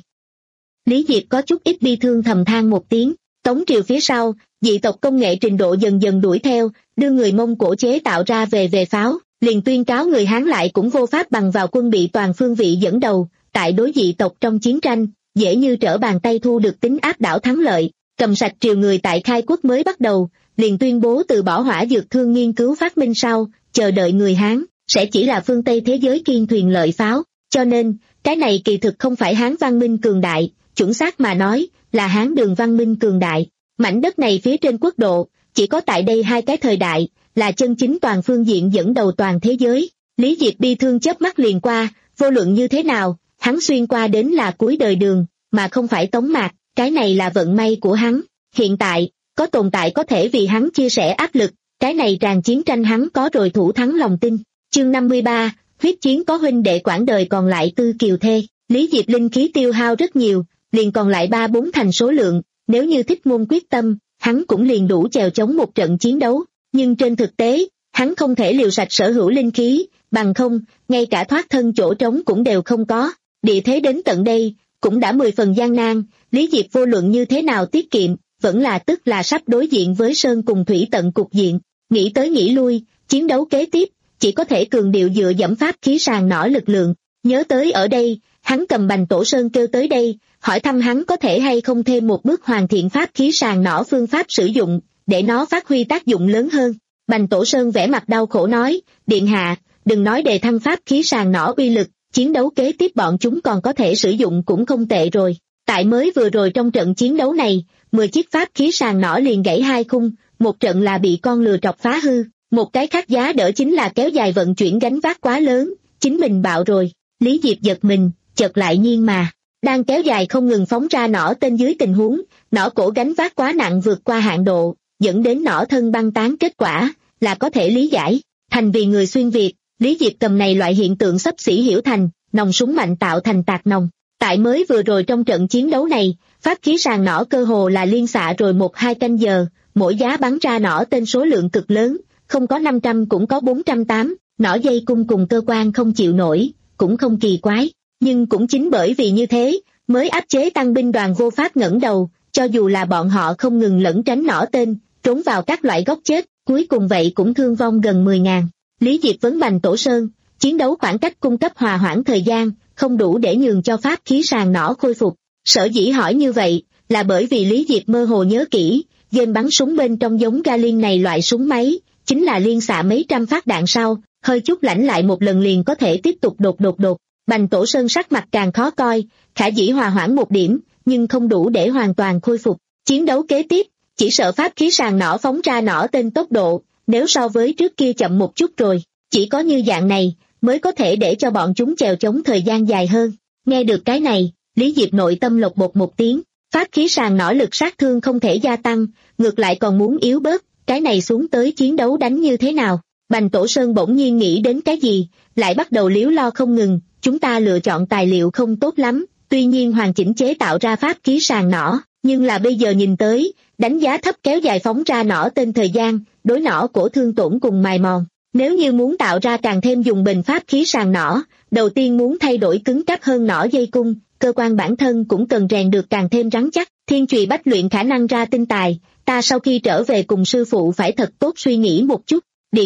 Lý Diệp có chút ít bi thương thầm than một tiếng. Tống triều phía sau, dị tộc công nghệ trình độ dần dần đuổi theo, đưa người Mông Cổ chế tạo ra về về pháo, liền tuyên cáo người Hán lại cũng vô pháp bằng vào quân bị toàn phương vị dẫn đầu, tại đối dị tộc trong chiến tranh, dễ như trở bàn tay thu được tính áp đảo thắng lợi, cầm sạch triều người tại khai quốc mới bắt đầu, liền tuyên bố từ bỏ hỏa dược thương nghiên cứu phát minh sau, chờ đợi người Hán, sẽ chỉ là phương Tây thế giới kiên thuyền lợi pháo, cho nên, cái này kỳ thực không phải Hán văn minh cường đại, chuẩn xác mà nói, là Hán Đường văn minh cường đại. Mảnh đất này phía trên quốc độ, chỉ có tại đây hai cái thời đại, là chân chính toàn phương diện dẫn đầu toàn thế giới. Lý Diệp bi thương chớp mắt liền qua, vô luận như thế nào, hắn xuyên qua đến là cuối đời Đường, mà không phải Tống Mạc, cái này là vận may của hắn. Hiện tại, có tồn tại có thể vì hắn chia sẻ áp lực, cái này tràn chiến tranh hắn có rồi thủ thắng lòng tin. Chương năm mươi ba, huyết chiến có huynh đệ quãng đời còn lại tư kiều thê. Lý Diệp linh khí tiêu hao rất nhiều, liền còn lại ba bốn thành số lượng, nếu như Thích Môn quyết tâm, hắn cũng liền đủ chèo chống một trận chiến đấu, nhưng trên thực tế, hắn không thể liều sạch sở hữu linh khí, bằng không, ngay cả thoát thân chỗ trống cũng đều không có. Địa thế đến tận đây, cũng đã mười phần gian nan, Lý Diệp vô luận như thế nào tiết kiệm, vẫn là tức là sắp đối diện với sơn cùng thủy tận cục diện. Nghĩ tới nghĩ lui, chiến đấu kế tiếp, chỉ có thể cường điệu dựa dẫm pháp khí sàng nỏ lực lượng. Nhớ tới ở đây, hắn cầm Bành Tổ Sơn kêu tới đây, hỏi thăm hắn có thể hay không thêm một bước hoàn thiện pháp khí sàng nỏ phương pháp sử dụng, để nó phát huy tác dụng lớn hơn. Bành Tổ Sơn vẻ mặt đau khổ nói, điện hạ, đừng nói đề thăng pháp khí sàng nỏ uy lực, chiến đấu kế tiếp bọn chúng còn có thể sử dụng cũng không tệ rồi. Tại mới vừa rồi trong trận chiến đấu này, mười chiếc pháp khí sàng nỏ liền gãy hai khung, một trận là bị con lừa trọc phá hư, một cái khác giá đỡ chính là kéo dài vận chuyển gánh vác quá lớn, chính mình bạo rồi. Lý Diệp giật mình, chợt lại nhiên mà, đang kéo dài không ngừng phóng ra nỏ tên dưới tình huống, nỏ cổ gánh vác quá nặng vượt qua hạn độ, dẫn đến nỏ thân băng tán, kết quả là có thể lý giải. Thành vì người xuyên Việt, Lý Diệp cầm này loại hiện tượng xấp xỉ hiểu thành, nòng súng mạnh tạo thành tạc nòng. Tại mới vừa rồi trong trận chiến đấu này, pháp khí sàng nỏ cơ hồ là liên xạ rồi một hai canh giờ, mỗi giá bắn ra nỏ tên số lượng cực lớn, không có năm trăm cũng có bốn trăm tám, nỏ dây cung cùng cơ quan không chịu nổi, cũng không kỳ quái. Nhưng cũng chính bởi vì như thế, mới áp chế tăng binh đoàn vô pháp ngẩng đầu, cho dù là bọn họ không ngừng lẩn tránh nỏ tên, trốn vào các loại góc chết, cuối cùng vậy cũng thương vong gần mười ngàn. Lý Diệp vấn Bành Tổ Sơn, chiến đấu khoảng cách cung cấp hòa hoãn thời gian, không đủ để nhường cho pháp khí sàng nỏ khôi phục. Sở dĩ hỏi như vậy, là bởi vì Lý Diệp mơ hồ nhớ kỹ, game bắn súng bên trong giống Galil này loại súng máy, chính là liên xạ mấy trăm phát đạn sau, hơi chút lãnh lại một lần liền có thể tiếp tục đột đột đột. Bành Tổ Sơn sắc mặt càng khó coi, khả dĩ hòa hoãn một điểm, nhưng không đủ để hoàn toàn khôi phục. Chiến đấu kế tiếp, chỉ sợ pháp khí sàng nỏ phóng ra nỏ tên tốc độ, nếu so với trước kia chậm một chút rồi, chỉ có như dạng này, mới có thể để cho bọn chúng chèo chống thời gian dài hơn. Nghe được cái này, Lý Diệp nội tâm lộc bột một tiếng, pháp khí sàng nỏ lực sát thương không thể gia tăng, ngược lại còn muốn yếu bớt, cái này xuống tới chiến đấu đánh như thế nào? Bành Tổ Sơn bỗng nhiên nghĩ đến cái gì, lại bắt đầu liếu lo không ngừng, chúng ta lựa chọn tài liệu không tốt lắm, tuy nhiên hoàn chỉnh chế tạo ra pháp khí sàng nỏ, nhưng là bây giờ nhìn tới, đánh giá thấp kéo dài phóng ra nỏ tên thời gian, đối nỏ cổ thương tổn cùng mài mòn. Nếu như muốn tạo ra càng thêm dùng bền pháp khí sàng nỏ, đầu tiên muốn thay đổi cứng cáp hơn nỏ dây cung, cơ quan bản thân cũng cần rèn được càng thêm rắn chắc, thiên chùy bách luyện khả năng ra tinh tài, ta sau khi trở về cùng sư phụ phải thật tốt suy nghĩ một chút. Điện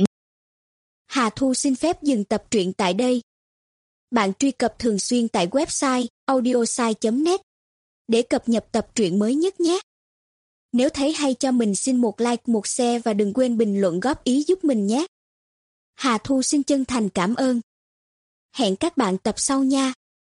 Hà Thu xin phép dừng tập truyện tại đây. Bạn truy cập thường xuyên tại website audiosai chấm net để cập nhật tập truyện mới nhất nhé. Nếu thấy hay cho mình xin một like, một share và đừng quên bình luận góp ý giúp mình nhé. Hà Thu xin chân thành cảm ơn. Hẹn các bạn tập sau nha.